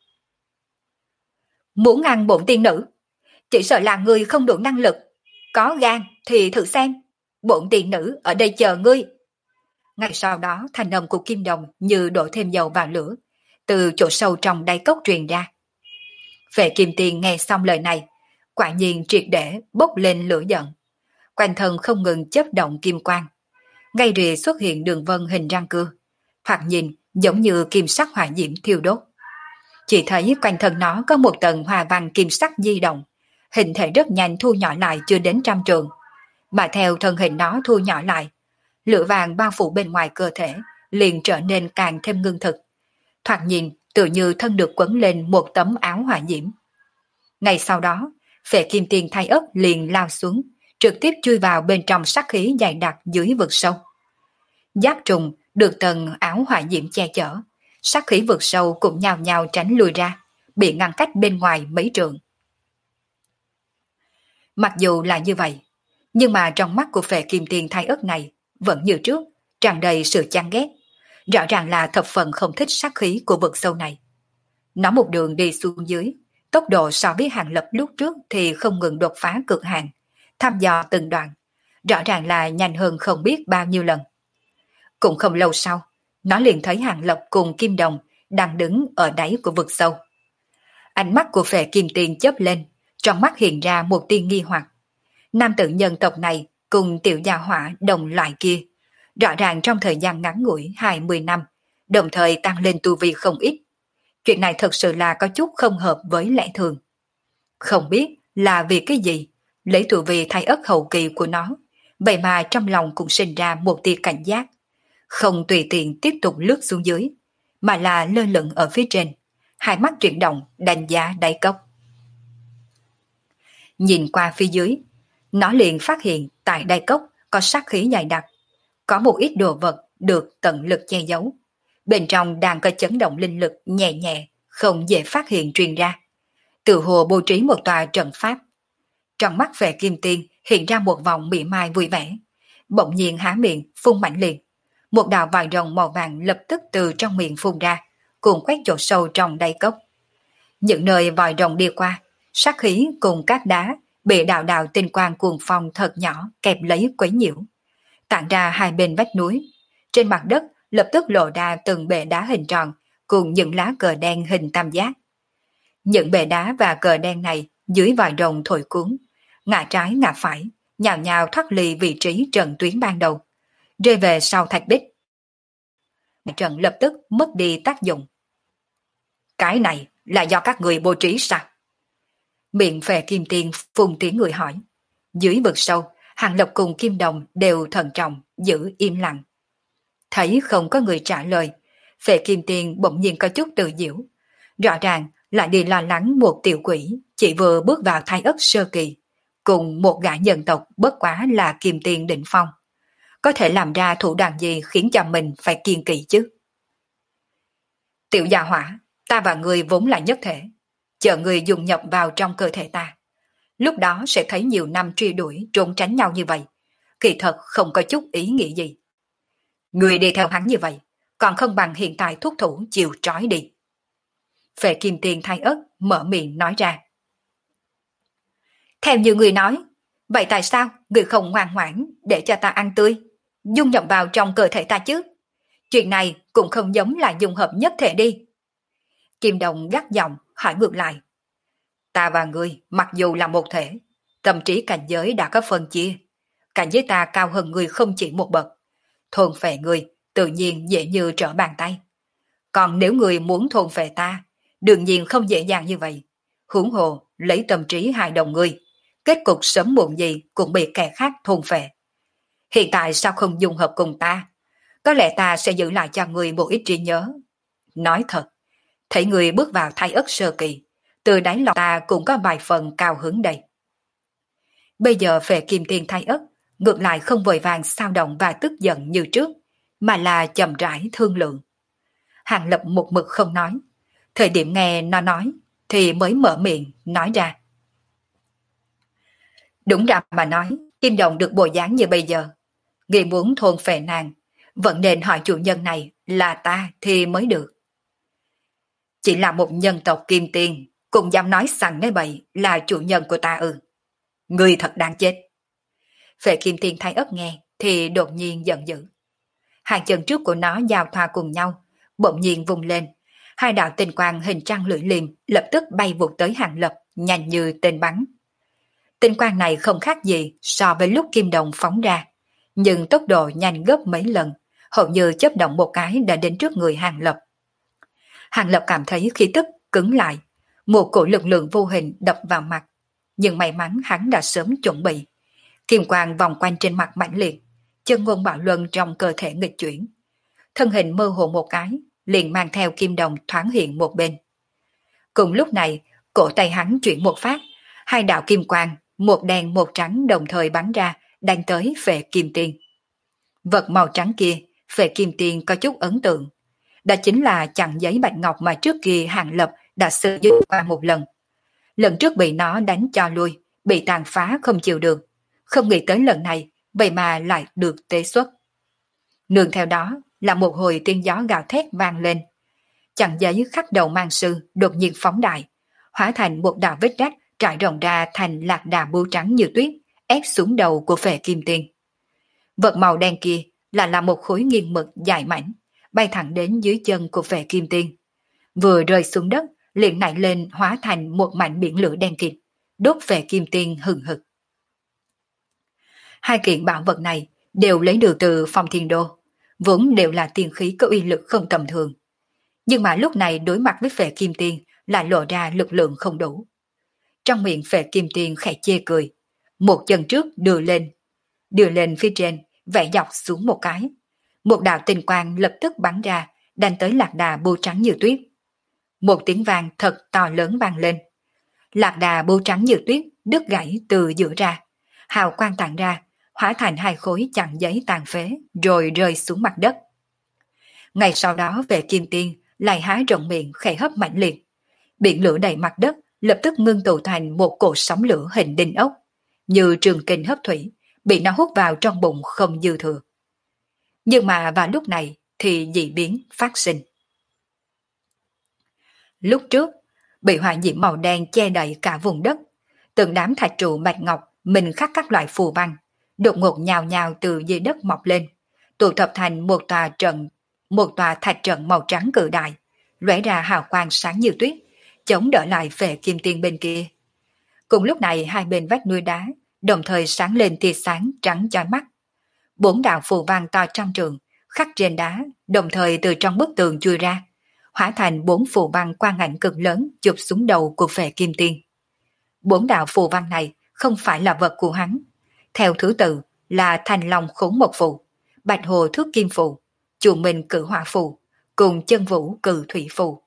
Muốn ăn bổn tiên nữ, chỉ sợ là ngươi không đủ năng lực. Có gan thì thử xem, bổn tiên nữ ở đây chờ ngươi. Ngay sau đó thanh âm của Kim Đồng như đổ thêm dầu vào lửa, từ chỗ sâu trong đáy cốc truyền ra. Phệ Kim Tiên nghe xong lời này, quả nhiên triệt để bốc lên lửa giận. Quanh thân không ngừng chớp động kim quang, ngay rìa xuất hiện đường vân hình răng cưa, thoạt nhìn giống như kim sắc hỏa diễm thiêu đốt. Chỉ thấy quanh thân nó có một tầng hoa văn kim sắc di động, hình thể rất nhanh thu nhỏ lại chưa đến trăm trượng, mà theo thân hình nó thu nhỏ lại, lửa vàng bao phủ bên ngoài cơ thể liền trở nên càng thêm ngưng thực, thoạt nhìn tự như thân được quấn lên một tấm áo hỏa diễm. Ngay sau đó, Phệ Kim Tiên Thái Ất liền lao xuống, trực tiếp chui vào bên trong sát khí dày đặc dưới vực sâu. Giáp trùng được tầng áo hỏa diễm che chở, sát khí vực sâu cũng nhào nhào tránh lùi ra, bị ngăn cách bên ngoài mấy trượng. Mặc dù là như vậy, nhưng mà trong mắt của Phệ Kim Tiên Thái Ất này vẫn như trước, tràn đầy sự chán ghét, rõ ràng là thập phần không thích sát khí của vực sâu này. Nó một đường đi xuống dưới, tốc độ so với Hàng Lập lúc trước thì không ngừng đột phá cực hạn, thăm dò từng đoạn, rõ ràng là nhanh hơn không biết bao nhiêu lần. Cũng không lâu sau, nó liền thấy Hàng Lập cùng Kim Đồng đang đứng ở đáy của vực sâu. Ánh mắt của Phệ Kim Tiên chớp lên, trong mắt hiện ra một tia nghi hoặc. Nam tử nhân tộc này cùng tiểu gia hỏa đồng loại kia, rõ ràng trong thời gian ngắn ngủi 20 năm, đồng thời tăng lên tu vi không ít. Chuyện này thật sự là có chút không hợp với lẽ thường. Không biết là vì cái gì, lấy tu vi Thái Ất hậu kỳ của nó, vậy mà trong lòng cũng sinh ra một tia cảnh giác. Không tùy tiện tiếp tục lướt xuống dưới, mà là lơ lửng ở phía trên, hai mắt chuyển động đánh giá đáy cốc. Nhìn qua phía dưới, nó liền phát hiện tại đáy cốc có sát khí dày đặc, có một ít đồ vật được tận lực che giấu. Bên trong đang có chấn động linh lực nhẹ nhẹ, không dễ phát hiện truyền ra. Tự hồ bố trí một tòa trận pháp. Trong mắt Phệ Kim Tiên hiện ra một vòng mỉa mai vui vẻ, bỗng nhiên há miệng phun mạnh liệt. Một đạo vòi rồng màu vàng lập tức từ trong miệng phun ra, cuộn quét chỗ sâu trong đáy cốc. Những nơi vòi rồng đi qua, sát khí cùng các đá bị đạo đạo tinh quang cuồng phong thật nhỏ kẹp lấy quấy nhiễu, tản ra hai bên vách núi. Trên mặt đất lập tức lộ ra từng bệ đá hình tròn, cùng những lá cờ đen hình tam giác. Những bệ đá và cờ đen này dưới vòi rồng thổi cuốn, ngả trái ngả phải, nhào nhào thoát ly vị trí trận tuyến ban đầu, rơi về sau thạch bích. Trận lập tức mất đi tác dụng. Cái này là do các người bố trí sao? Miệng Phệ Kim Tiên phun tiếng người hỏi. Dưới vực sâu, Hàng Lập cùng Kim Đồng đều thận trọng, giữ im lặng. Thấy không có người trả lời, Phệ Kim Tiên bỗng nhiên có chút tự giễu. Rõ ràng lại đi lo lắng một tiểu quỷ chỉ vừa bước vào thai ất sơ kỳ, cùng một gã nhân tộc bất quá là Kim Tiên đỉnh phong. Có thể làm ra thủ đoạn gì khiến cho mình phải kiêng kỵ chứ? Tiểu gia hỏa, ta và người vốn là nhất thể. Chờ người dùng nhập vào trong cơ thể ta. Lúc đó sẽ thấy nhiều năm truy đuổi trốn tránh nhau như vậy. Kỳ thật không có chút ý nghĩa gì. Người đi theo hắn như vậy, còn không bằng hiện tại thúc thủ chịu trói đi. Phệ Kim Tiên thay ớt mở miệng nói ra. Theo như người nói, vậy tại sao người không ngoan ngoãn để cho ta ăn tươi, dung nhập vào trong cơ thể ta chứ? Chuyện này cũng không giống là dung hợp nhất thể đi. Kim Đồng gắt giọng hỏi ngược lại. Ta và ngươi mặc dù là một thể, tâm trí cảnh giới đã có phân chia. Cảnh giới ta cao hơn ngươi không chỉ một bậc. Thôn phệ ngươi tự nhiên dễ như trở bàn tay. Còn nếu ngươi muốn thôn phệ ta, đương nhiên không dễ dàng như vậy. Huống hồ lấy tâm trí hài đồng ngươi, kết cục sớm muộn gì cũng bị kẻ khác thôn phệ. Hiện tại sao không dung hợp cùng ta? Có lẽ ta sẽ giữ lại cho ngươi một ít trí nhớ. Nói thật, thấy người bước vào thai ất sơ kỳ, từ đáy lòng ta cũng có vài phần cao hứng đây. Bây giờ Phệ Kim Tiên thai ất, ngược lại không vội vàng xao động và tức giận như trước, mà là chậm rãi thương lượng. Hàng Lập một mực không nói, thời điểm nghe nó nói, thì mới mở miệng nói ra. Đúng ra mà nói, Kim Đồng được bộ dáng như bây giờ, người muốn thôn phệ nàng, vẫn nên hỏi chủ nhân này là ta thì mới được. Chỉ là một nhân tộc Kim Tiên, cũng dám nói sằng nói bậy là chủ nhân của ta ư? Người thật đáng chết. Phệ Kim Tiên thay ấp nghe thì đột nhiên giận dữ. Hai chân trước của nó giao thoa cùng nhau, bỗng nhiên vùng lên. Hai đạo tinh quang hình trăng lưỡi liềm lập tức bay vụt tới Hàng Lập, nhanh như tên bắn. Tinh quang này không khác gì so với lúc Kim Đồng phóng ra, nhưng tốc độ nhanh gấp mấy lần, hầu như chớp động một cái đã đến trước người Hàng Lập. Hàng Lập cảm thấy khí tức cứng lại, một cổ lực lượng vô hình đập vào mặt, nhưng may mắn hắn đã sớm chuẩn bị. Kim quang vòng quanh trên mặt mãnh liệt, chân ngôn bạo luân trong cơ thể nghịch chuyển. Thân hình mơ hồ một cái, liền mang theo Kim Đồng thoáng hiện một bên. Cùng lúc này, cổ tay hắn chuyển một phát, hai đạo kim quang, một đen một trắng đồng thời bắn ra, đánh tới Phệ Kim Tiên. Vật màu trắng kia, Phệ Kim Tiên có chút ấn tượng. Đó chính là chặn giấy bạch ngọc mà trước kia Hàng Lập đã sử dụng qua một lần. Lần trước bị nó đánh cho lui, bị tàn phá không chịu được. Không nghĩ tới lần này, vậy mà lại được tế xuất. Nương theo đó là một hồi tiếng gió gào thét vang lên. Chặn giấy khắc đầu mang sư đột nhiên phóng đại, hóa thành một đạo vết rách trải rộng ra thành lạc đà bưu trắng như tuyết, ép xuống đầu của Phệ Kim Tiên. Vật màu đen kia là một khối nghiêng mực dài mảnh, bay thẳng đến dưới chân của Phệ Kim Tiên. Vừa rơi xuống đất, liền nảy lên hóa thành một mảnh biển lửa đen kịt, đốt Phệ Kim Tiên hừng hực. Hai kiện bảo vật này đều lấy được từ Phong Thiên Đô, vốn đều là tiên khí có uy lực không tầm thường. Nhưng mà lúc này đối mặt với Phệ Kim Tiên lại lộ ra lực lượng không đủ. Trong miệng Phệ Kim Tiên khẽ chê cười, một chân trước đưa lên phía trên, vẽ dọc xuống một cái. Một đạo tinh quang lập tức bắn ra, đánh tới lạc đà bưu trắng như tuyết. Một tiếng vang thật to lớn vang lên. Lạc đà bưu trắng như tuyết đứt gãy từ giữa ra, hào quang tản ra, hóa thành hai khối chặn giấy tàn phế rồi rơi xuống mặt đất. Ngày sau đó Phệ Kim Tiên lại há rộng miệng khẽ hấp mạnh liệt. Biển lửa đầy mặt đất lập tức ngưng tụ thành một cột sóng lửa hình đinh ốc, như trường kình hấp thủy, bị nó hút vào trong bụng không dư thừa. Nhưng mà vào lúc này thì dị biến phát sinh. Lúc trước, bị hỏa diễm màu đen che đậy cả vùng đất, từng đám thạch trụ bạch ngọc mình khắc các loại phù văn, đột ngột nhào nhào từ dưới đất mọc lên, tụ tập thành một tòa thạch trận màu trắng cự đại, lóe ra hào quang sáng như tuyết, chống đỡ lại Phệ Kim Tiên bên kia. Cùng lúc này hai bên vách núi đá đồng thời sáng lên tia sáng trắng chói mắt. Bốn đạo phù văn to trăm trượng khắc trên đá, đồng thời từ trong bức tường chui ra, hóa thành bốn phù văn quang ảnh cực lớn chụp xuống đầu của Phệ Kim Tiên. Bốn đạo phù văn này không phải là vật của hắn, theo thứ tự là Thành Long Khốn Một Phù, Bạch Hồ Thước Kim Phù, Chù Minh Cử Hỏa Phù, cùng Chân Vũ Cử Thủy Phù.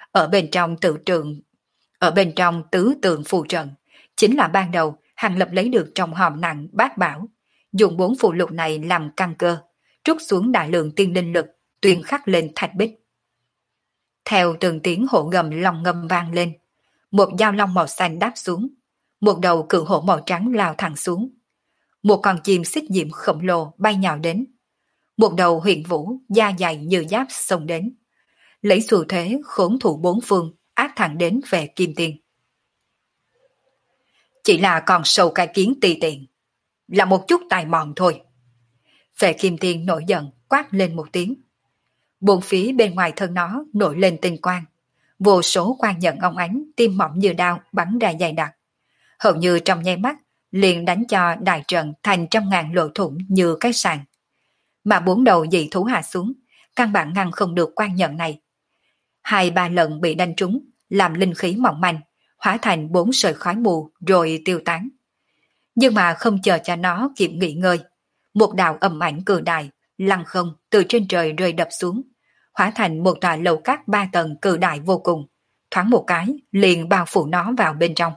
Ở bên trong tứ tượng phù trận chính là ban đầu Hàng Lập lấy được trong hòm nặng bát bảo, dùng bốn phù lục này làm căn cơ, trút xuống đại lượng tiên linh lực, tuyên khắc lên thạch bích. Theo từng tiếng hổ gầm long ngâm vang lên, một dao long màu xanh đáp xuống, một đầu cự hổ màu trắng lao thẳng xuống. Một con chim xích diễm khổng lồ bay nhào đến, một đầu huyền vũ da dày như giáp xông đến, lấy xu thế khốn thủ bốn phương áp thẳng đến về Kim Tiên. Chỉ là con sâu cái kiến tùy tiện, là một chút tài mọn thôi. Về Kim Tiên nổi giận quát lên một tiếng. Bốn phía bên ngoài thân nó nổi lên tinh quang, vô số quang nhận óng ánh tim mỏng như đao bắn ra dày đặc, hầu như trong nháy mắt liền đánh cho đại trận thành trăm ngàn lỗ thủng như cái sàn. Mà bốn đầu dị thú hạ xuống, căn bản ngăn không được quang nhận này. Hai ba lần bị đánh trúng, làm linh khí mỏng manh, hóa thành bốn sợi khói mù rồi tiêu tán. Nhưng mà không chờ cho nó kịp nghỉ ngơi, một đạo âm ảnh cường đại lăng không từ trên trời rơi đập xuống, hóa thành một tòa lầu cát ba tầng cự đại vô cùng, thoáng một cái liền bao phủ nó vào bên trong.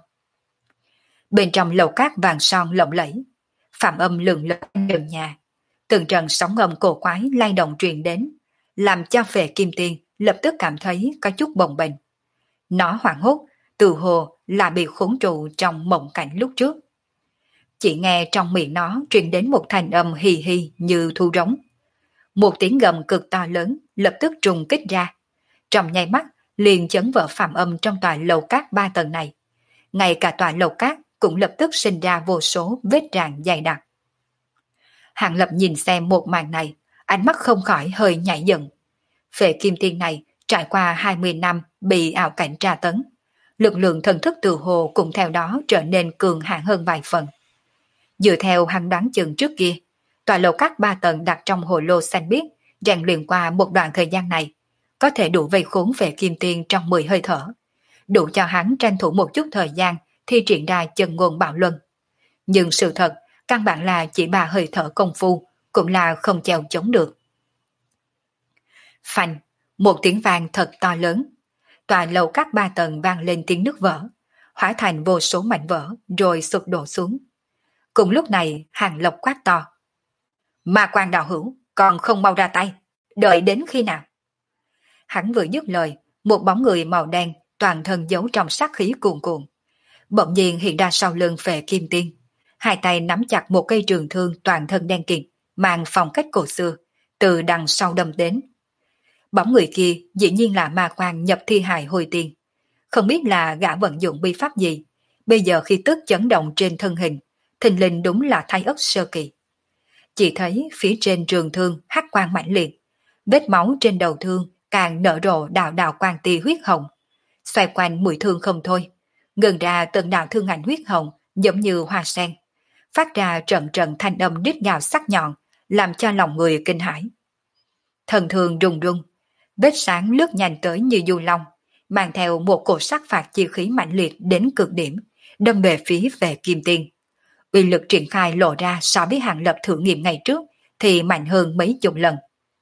Bên trong lầu cát vàng son lộng lẫy, phạm âm lừng lẫy nền nhà, từng trận sóng âm cổ quái lay động truyền đến, làm cho Phệ Kim Tiên lập tức cảm thấy có chút bồng bềnh. Nó hoảng hốt, từ hồ là bị khốn trụ trong mộng cảnh lúc trước. Chỉ nghe trong miệng nó truyền đến một thanh âm hì hì như thu rống. Một tiếng gầm cực to lớn lập tức trùng kích ra, trong nháy mắt liền chấn vỡ phạm âm trong tòa lầu cát ba tầng này. Ngay cả tòa lầu cát cũng lập tức sinh ra vô số vết rạn dày đặc. Hàng Lập nhìn xem một màn này, ánh mắt không khỏi hơi nhảy dựng. Phệ Kim Tiên này trải qua 20 năm bị ảo cảnh tra tấn, lực lượng thần thức từ hồ cũng theo đó trở nên cường hãn hơn vài phần. Dựa theo hắn đoán chừng trước kia, tòa lầu cát ba tầng đặt trong hồ lô xanh biếc rèn luyện qua một đoạn thời gian này, có thể đủ vây khốn Phệ Kim Tiên trong 10 hơi thở, đủ cho hắn tranh thủ một chút thời gian thi triển ra chân ngôn bạo luân. Nhưng sự thật, căn bản là chỉ 3 hơi thở công phu, cũng là không chèo chống được. Phanh, một tiếng vang thật to lớn. Tòa lầu các 3 tầng vang lên tiếng nứt vỡ, hóa thành vô số mảnh vỡ rồi sụp đổ xuống. Cùng lúc này Hàng Lập quát to. Ma Quan đạo hữu, còn không mau ra tay, đợi đến khi nào? Hắn vừa dứt lời, một bóng người màu đen toàn thân giấu trong sát khí cuồn cuộn, bỗng nhiên hiện ra sau lưng Phệ Kim Tiên, hai tay nắm chặt một cây trường thương toàn thân đen kịt, mang phong cách cổ xưa, từ đằng sau đâm đến. Bóng người kia dĩ nhiên là Ma Quan nhập thi hài hồi tiên. Không biết là gã vận dụng bi pháp gì, bây giờ khi tức chấn động trên thân hình, thình lình đúng là Thái Ất sơ kỳ. Chỉ thấy phía trên trường thương hắc quang mãnh liệt, vết máu trên đầu thương càng nở rộ đạo đạo quang tia huyết hồng, xoay quanh mũi thương không thôi, ngừng ra từng đạo thương ảnh huyết hồng giống như hoa sen, phát ra trận trận thanh âm rít gào sắc nhọn, làm cho lòng người kinh hãi. Thần thương rung rung, vết sáng lướt nhanh tới như du long, mang theo một cổ sắc phạt chi khí mạnh liệt đến cực điểm, đâm về phía Phệ Kim Tiên. Uy lực triển khai lộ ra so với Hàng Lập thử nghiệm ngày trước thì mạnh hơn mấy chục lần.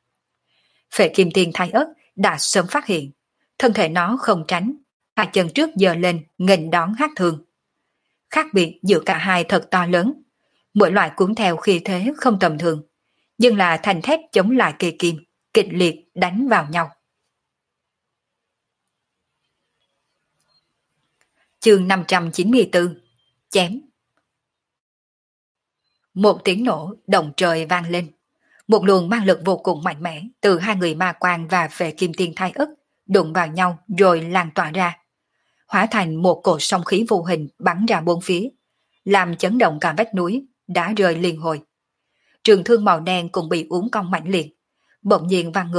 Phệ Kim Tiên Thái Ất đã sớm phát hiện, thân thể nó không tránh, hai chân trước giơ lên nghênh đón hát thương. Khác biệt giữa cả hai thật to lớn, mỗi loại cuốn theo khí thế không tầm thường, nhưng là thành thép chống lại cây kim, kịch liệt đánh vào nhau. Chương 594 Chém. Một tiếng nổ động trời vang lên, một luồng mang lực vô cùng mạnh mẽ từ hai người Ma Quan và Phệ Kim Tiên Thái Ất đụng vào nhau rồi lan tỏa ra, hóa thành một cột sóng khí vô hình bắn ra bốn phía, làm chấn động cả vách núi, đá rơi liên hồi. Trường thương màu đen cũng bị uốn cong mạnh liệt, bỗng nhiên văng ngược,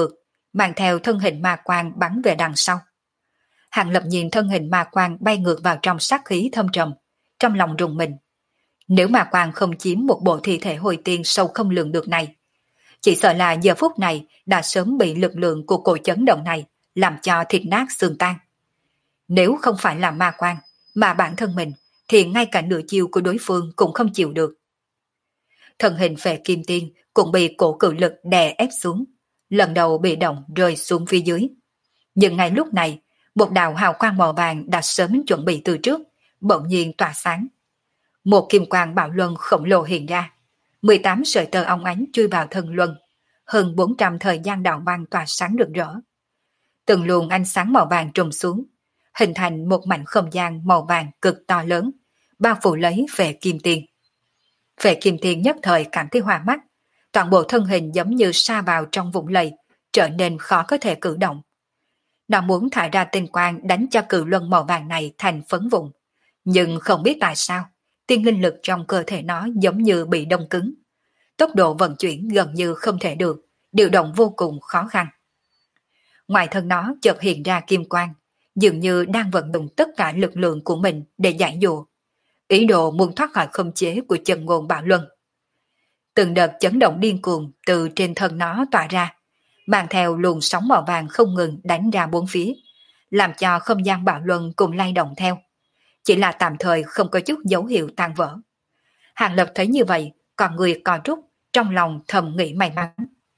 mang theo thân hình ma quang bắn về đằng sau. Hàng Lập nhìn thân hình ma quang bay ngược vào trong sát khí thâm trầm, trong lòng rùng mình. Nếu ma quang không chiếm một bộ thi thể hồi tiên sâu không lường được này, chỉ sợ là giờ phút này đã sớm bị lực lượng của cổ chấn động này làm cho thịt nát xương tan. Nếu không phải là ma quang, mà bản thân mình, thì ngay cả nửa chiêu của đối phương cũng không chịu được. Thân hình Phệ Kim Tiên cũng bị cổ cự lực đè ép xuống, lần đầu bị động rơi xuống phía dưới. Nhưng ngay lúc này, một đạo hào quang màu vàng đã sớm chuẩn bị từ trước, bỗng nhiên tỏa sáng. Một kim quang bạo luân khổng lồ hiện ra, 18 sợi tơ óng ánh chui vào thân luân, hơn 400 thời gian đạo băng tỏa sáng rực rỡ. Từng luồng ánh sáng màu vàng trùm xuống, hình thành một mảnh không gian màu vàng cực to lớn, bao phủ lấy Phệ Kim Tiên. Phệ Kim Tiên nhất thời cảm thấy hoa mắt, toàn bộ thân hình giống như sa vào trong vũng lầy, trở nên khó có thể cử động. Nó muốn thả ra tinh quang đánh cho cự luân màu vàng này thành phấn vụn, nhưng không biết tại sao, tiên linh lực trong cơ thể nó giống như bị đông cứng. Tốc độ vận chuyển gần như không thể được, điều động vô cùng khó khăn. Ngoài thân nó chợt hiện ra kim quang, dường như đang vận động tất cả lực lượng của mình để giải dụ, ý đồ muốn thoát khỏi khống chế của chân ngôn bạo luân. Từng đợt chấn động điên cuồng từ trên thân nó tỏa ra, mang theo luồng sóng màu vàng không ngừng đánh ra bốn phía, làm cho không gian bạo luân cùng lay động theo. Chỉ là tạm thời không có chút dấu hiệu tan vỡ. Hàng Lập thấy như vậy, còn người co rút, trong lòng thầm nghĩ may mắn.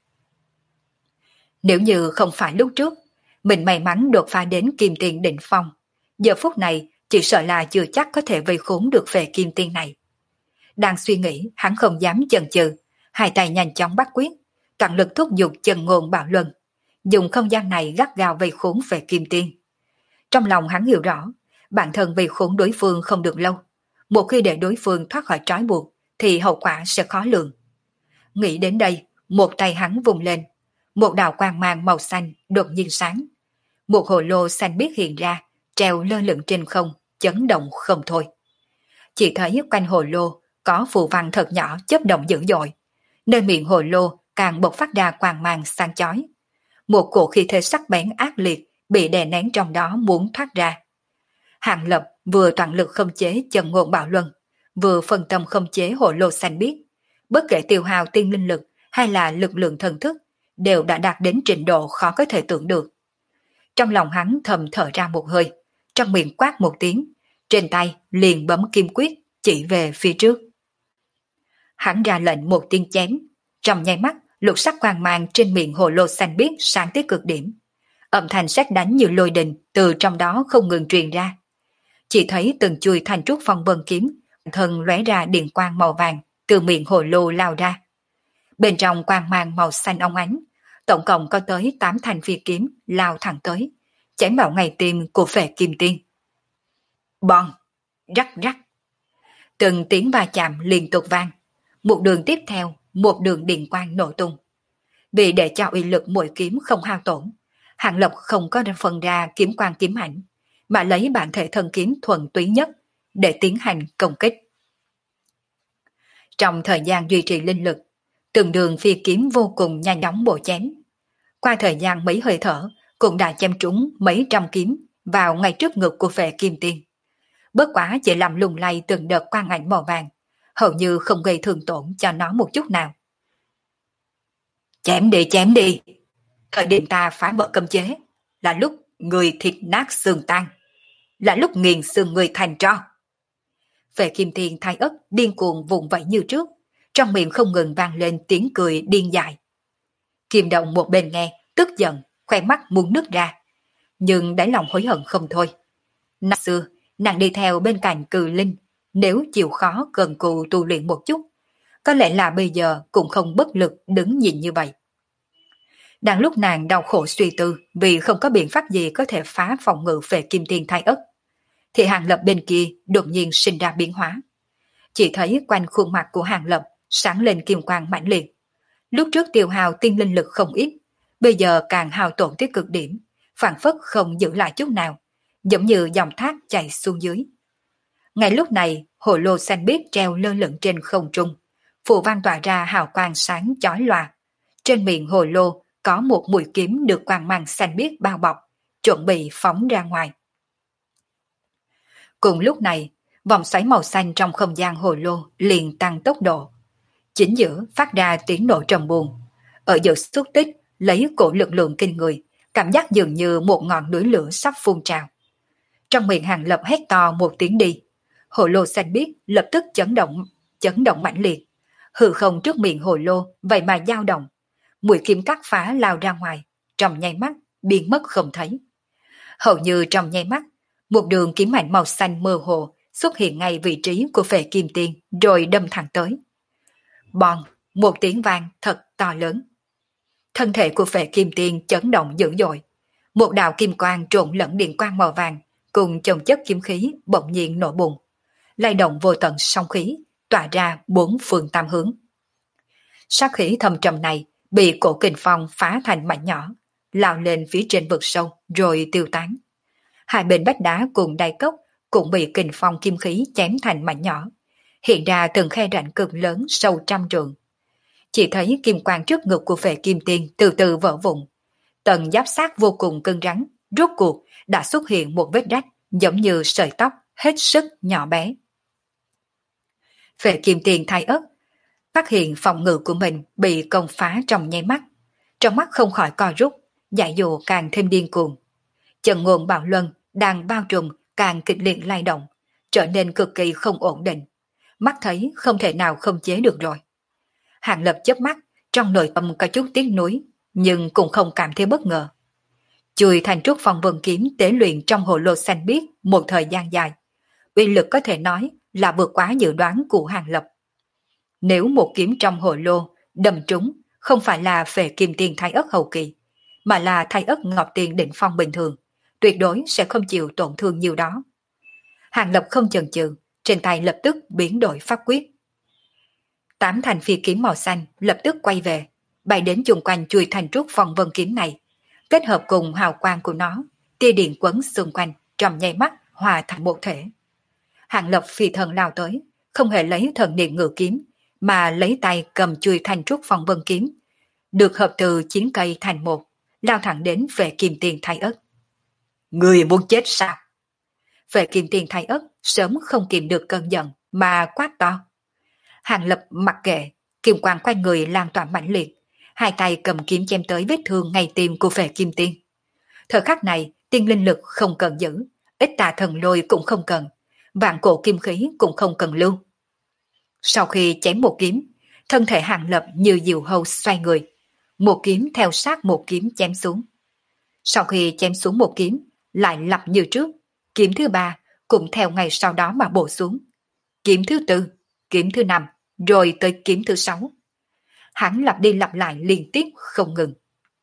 Nếu như không phải lúc trước, mình may mắn đột phá đến Kim Tiên đỉnh phong, giờ phút này chỉ sợ là chưa chắc có thể vây khốn được về Kim Tiên này. Đang suy nghĩ, hắn không dám chần chừ, hai tay nhanh chóng bắt quyết, toàn lực thúc giục chân ngôn bạo luân, dùng không gian này gắt gao vây khốn về Kim Tiên. Trong lòng hắn hiểu rõ, bản thân vây khốn đối phương không được lâu, một khi để đối phương thoát khỏi trói buộc thì hậu quả sẽ khó lường. Nghĩ đến đây, một tay hắn vùng lên, một đạo quang mang màu xanh đột nhiên sáng, một hồ lô xanh biếc hiện ra, treo lơ lửng trên không, chấn động không thôi. Chỉ thấy quanh hồ lô có phù văn thật nhỏ chớp động dữ dội, nơi miệng hồ lô càng bộc phát ra quang mang sáng chói. Một cổ khí thế sắc bén ác liệt bị đè nén trong đó muốn thoát ra. Hàng Lập vừa toàn lực khống chế chân ngôn bạo luân, vừa phân tâm khống chế hồ lô xanh biếc, bất kể tiêu hao tiên linh lực hay là lực lượng thần thức đều đã đạt đến trình độ khó có thể tưởng được. Trong lòng hắn thầm thở ra một hơi, trong miệng quát một tiếng, trên tay liền bấm kim quyết chỉ về phía trước. Hắn ra lệnh một tiếng chém, trong nháy mắt lục sắc quang mang trên miệng hồ lô xanh biếc sáng tới cực điểm, âm thanh sét đánh như lôi đình từ trong đó không ngừng truyền ra. Chỉ thấy từng chuôi thanh trúc phong vân kiếm thân lóe ra điện quang màu vàng từ miệng hồ lô lao ra. Bên trong quang mang màu xanh óng ánh, tổng cộng có tới 8 thanh phi kiếm lao thẳng tới, chém vào ngay tim của Phệ Kim Tiên. Bòn, rắc rắc, từng tiếng va chạm liên tục vang, một đường tiếp theo một đường điện quang nổ tung. Vì để cho uy lực mỗi kiếm không hao tổn, Hàng Lập không có phân ra kiếm quang kiếm ảnh, mà lấy bản thể thân kiếm thuần túy nhất để tiến hành công kích. Trong thời gian duy trì linh lực, từng đường phi kiếm vô cùng nhanh chóng bổ chém. Qua thời gian mấy hơi thở, cũng đã chém trúng mấy trăm kiếm vào ngay trước ngực của Phệ Kim Tiên. Bất quá chỉ làm lung lay từng đợt quang ảnh màu vàng, hầu như không gây thương tổn cho nó một chút nào. Chém đi, thời điểm ta phá vỡ cấm chế, là lúc người thịt nát xương tan, là lúc nghiền xương người thành tro. Phệ Kim Tiên thay ất điên cuồng vùng vẫy như trước, trong miệng không ngừng vang lên tiếng cười điên dại. Kim Đồng một bên nghe, tức giận, khoe mắt muốn nứt ra, nhưng đáy lòng hối hận không thôi. Năm xưa, nàng đi theo bên cạnh Cừ Linh, nếu chịu khó cần cù tu luyện một chút, có lẽ là bây giờ cũng không bất lực đứng nhìn như vậy. Đang lúc nàng đau khổ suy tư vì không có biện pháp gì có thể phá phòng ngự Phệ Kim Tiên thay ất, thì Hàng Lập bên kia đột nhiên sinh ra biến hóa. Chỉ thấy quanh khuôn mặt của Hàng Lập sáng lên kim quang mãnh liệt. Lúc trước tiêu hao tiên linh lực không ít, bây giờ càng hao tổn tới cực điểm, phản phất không giữ lại chút nào, giống như dòng thác chảy xuống dưới. Ngay lúc này, hồ lô xanh biếc treo lơ lửng trên không trung, phù văn tỏa ra hào quang sáng chói lòa. Trên miệng hồ lô có một mũi kiếm được quang mang xanh biếc bao bọc, chuẩn bị phóng ra ngoài. Cùng lúc này, vòng xoáy màu xanh trong không gian hồ lô liền tăng tốc độ. Chính giữa phát ra tiếng nổ trầm buồn. Ở giữa xúc tích lấy cổ lực lượng kinh người, cảm giác dường như một ngọn núi lửa sắp phun trào. Trong miệng Hàng Lập hét to một tiếng đi. Hồ lô xanh biếc lập tức chấn động mãnh liệt. Hư không trước miệng hồ lô vậy mà dao động. Mũi kiếm cắt phá lao ra ngoài, trong nháy mắt biến mất không thấy. Hầu như trong nháy mắt, một đường kiếm ảnh màu xanh mơ hồ xuất hiện ngay vị trí của Phệ Kim Tiên rồi đâm thẳng tới. Bòn, một tiếng vang thật to lớn. Thân thể của Phệ Kim Tiên chấn động dữ dội. Một đạo kim quang trộn lẫn điện quang màu vàng cùng chồng chất kiếm khí bỗng nhiên nổ bùng, lay động vô tận song khí, tỏa ra bốn phương tam hướng. Sát khí thâm trầm này bị cổ kình phong phá thành mảnh nhỏ, lao lên phía trên vực sâu rồi tiêu tán. Hai bên vách đá cùng đáy cốc cũng bị kình phong kim khí chém thành mảnh nhỏ, hiện ra từng khe rãnh cực lớn sâu trăm trượng. Chỉ thấy kim quang trước ngực của Phệ Kim Tiên từ từ vỡ vụn, tầng giáp sát vô cùng cứng rắn rốt cuộc đã xuất hiện một vết rách giống như sợi tóc hết sức nhỏ bé. Phệ Kim Tiên thay ớt, phát hiện phòng ngự của mình bị công phá trong nháy mắt, trong mắt không khỏi co rút, dại dụ càng thêm điên cuồng. Chân ngôn bạo luân đang bao trùm càng kịch liệt lay động, trở nên cực kỳ không ổn định, mắt thấy không thể nào không chế được rồi. Hàng Lập chớp mắt, trong nội tâm có chút tiếc nuối, nhưng cũng không cảm thấy bất ngờ. Chùi thành trúc phong vân kiếm tế luyện trong hồ lô xanh biếc một thời gian dài, uy lực có thể nói là vượt quá dự đoán của Hàng Lập. Nếu một kiếm trong hồ lô đâm trúng không phải là Phệ Kim Tiên thái ất hậu kỳ, mà là thái ất ngọc tiền đỉnh phong bình thường, tuyệt đối sẽ không chịu tổn thương nhiều đó. Hàng Lập không chần chừ, trên tay lập tức biến đổi pháp quyết. 8 thành phi kiếm màu xanh lập tức quay về, bay đến chung quanh chui thành trúc phong vân kiếm này, kết hợp cùng hào quang của nó, tia điện quấn xung quanh, trong nháy mắt hòa thành một thể. Hàng Lập phi thần lao tới, không hề lấy thần niệm ngự kiếm, mà lấy tay cầm chui thành trúc phong vân kiếm, được hợp từ 9 cây thành một, lao thẳng đến Phệ Kim Tiên thái ất. Người muốn chết sao? Phệ Kim Tiên thái ất sớm không kìm được cơn giận mà quát to. Hàng Lập mặc kệ, kim quang quanh người lan tỏa mãnh liệt, hai tay cầm kiếm chém tới vết thương ngay tim của Phệ Kim Tiên. Thời khắc này, tiên linh lực không cần giữ, ít tà thần lôi cũng không cần, vạn cổ kim khí cũng không cần lưu. Sau khi chém một kiếm, thân thể Hàng Lập như diều hâu xoay người, một kiếm theo sát một kiếm chém xuống. Sau khi chém xuống một kiếm, lại lặp như trước, kiếm thứ ba cũng theo ngày sau đó mà bổ xuống. Kiếm thứ tư, kiếm thứ năm, rồi tới kiếm thứ sáu. Hắn lặp đi lặp lại liên tiếp không ngừng.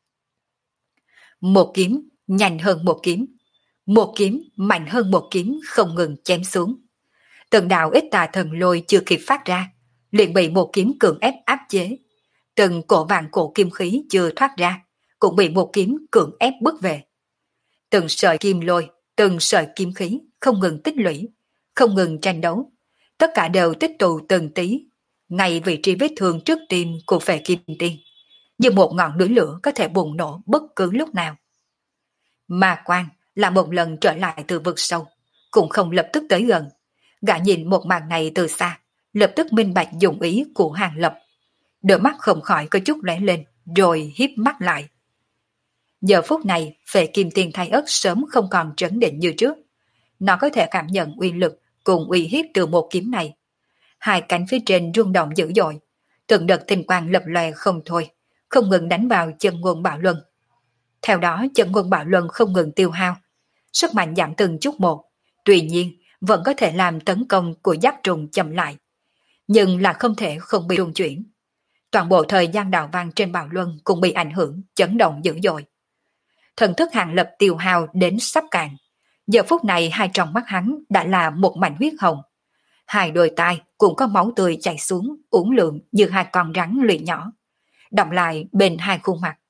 Một kiếm nhanh hơn một kiếm mạnh hơn một kiếm không ngừng chém xuống. Từng đạo ít tà thần lôi chưa kịp phát ra, liền bị một kiếm cưỡng ép áp chế. Từng cổ vàng cổ kim khí chưa thoát ra, cũng bị một kiếm cưỡng ép bước về. Từng sợi kim lôi, từng sợi kim khí không ngừng tích lũy, không ngừng tranh đấu. Tất cả đều tích tụ từng tí, ngay vị trí vết thương trước tim của Phệ Kim Tiên, như một ngọn núi lửa có thể bùng nổ bất cứ lúc nào. Ma Quang là một lần trở lại từ vực sâu, cũng không lập tức tới gần. Gã nhìn một màn này từ xa, lập tức minh bạch dụng ý của Hàng Lập. Đôi mắt không khỏi có chút lóe lên, rồi híp mắt lại. Giờ phút này, Phệ Kim Tiên thái ất sớm không còn trấn định như trước. Nó có thể cảm nhận uy lực cùng uy hiếp từ một kiếm này. Hai cánh phía trên rung động dữ dội, từng đợt tinh quang lập lòe không thôi, không ngừng đánh vào chân ngôn bạo luân. Theo đó chân ngôn bạo luân không ngừng tiêu hao, sức mạnh giảm từng chút một, tuy nhiên vẫn có thể làm tấn công của giáp trùng chậm lại, nhưng là không thể không bị rung chuyển. Toàn bộ thời gian đạo văn trên bạo luân cũng bị ảnh hưởng, chấn động dữ dội. Thần thức Hàng Lập tiêu hao đến sắp cạn, giờ phút này hai tròng mắt hắn đã là một mảnh huyết hồng. Hai đôi tai cũng có máu tươi chảy xuống, uốn lượn như hai con rắn luyện nhỏ, đọng lại bên hai khuôn mặt.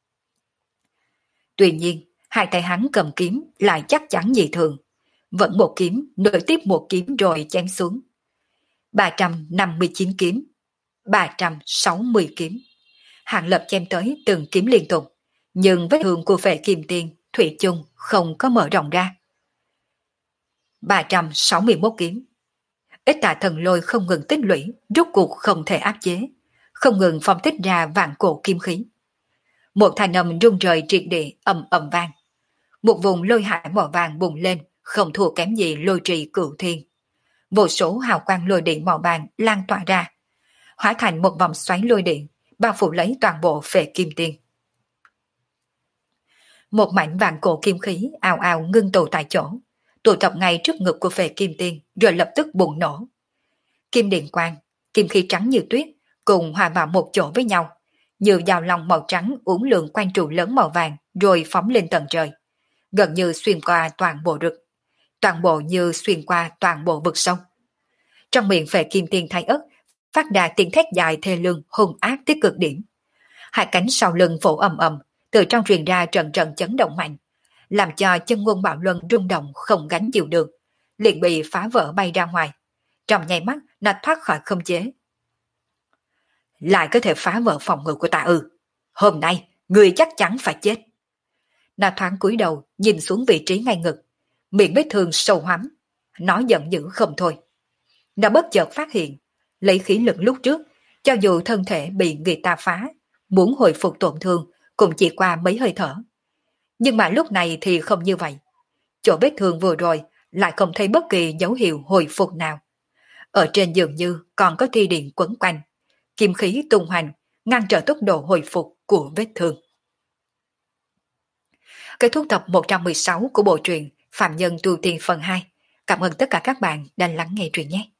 Tuy nhiên, hai tay hắn cầm kiếm lại chắc chắn dị thường, vẫn một kiếm nối tiếp một kiếm rồi chém xuống. 359 kiếm, 360 kiếm. Hàng Lập chém tới từng kiếm liên tục, nhưng vết thương của Phệ Kim Tiên thủy chung không có mở rộng ra. 361 kiếm. Ít tà thần lôi không ngừng tích lũy, rốt cuộc không thể áp chế, không ngừng phong tích ra vạn cổ kim khí. Một thanh âm rung rời triệt địa ầm ầm vang. Một vùng lôi hải màu vàng bùng lên, không thua kém gì lôi trì cửu thiên. Vô số hào quang lôi điện màu vàng lan tỏa ra, hóa thành một vòng xoáy lôi điện, bao phủ lấy toàn bộ Phệ Kim Tiên. Một mảnh vàng cổ kim khí ào ào ngưng tụ tại chỗ, tụ tập ngay trước ngực của Phệ Kim Tiên, rồi lập tức bùng nổ. Kim điện quang, kim khí trắng như tuyết, cùng hòa vào một chỗ với nhau, như dao long màu trắng uốn lượn quanh trụ lớn màu vàng, rồi phóng lên tận trời, gần như xuyên qua toàn bộ rực, toàn bộ như xuyên qua toàn bộ vực sông. Trong miệng Phệ Kim Tiên thay ất, phát ra tiếng thét dài thê lương hung ác tới cực điểm. Hai cánh sau lưng vỗ ầm ầm, từ trong truyền ra trận trận chấn động mạnh, làm cho chân ngôn bạo luân rung động không gánh chịu được, liền bị phá vỡ bay ra ngoài. Trong nháy mắt nó thoát khỏi khống chế. Lại có thể phá vỡ phòng ngự của ta ư? Hôm nay người chắc chắn phải chết. Nó thoáng cúi đầu nhìn xuống vị trí ngay ngực, miệng vết thương sâu hoắm, nó giận dữ không thôi. Nó bất chợt phát hiện, lấy khí lực lúc trước, cho dù thân thể bị người ta phá, muốn hồi phục tổn thương cũng chỉ qua mấy hơi thở. Nhưng mà lúc này thì không như vậy. Chỗ vết thương vừa rồi lại không thấy bất kỳ dấu hiệu hồi phục nào. Ở trên dường như còn có thi điện quấn quanh, kim khí tung hoành, ngăn trở tốc độ hồi phục của vết thương. Kết thúc tập 116 của bộ truyện Phạm Nhân Tu Tiên phần 2. Cảm ơn tất cả các bạn đã lắng nghe truyện nhé.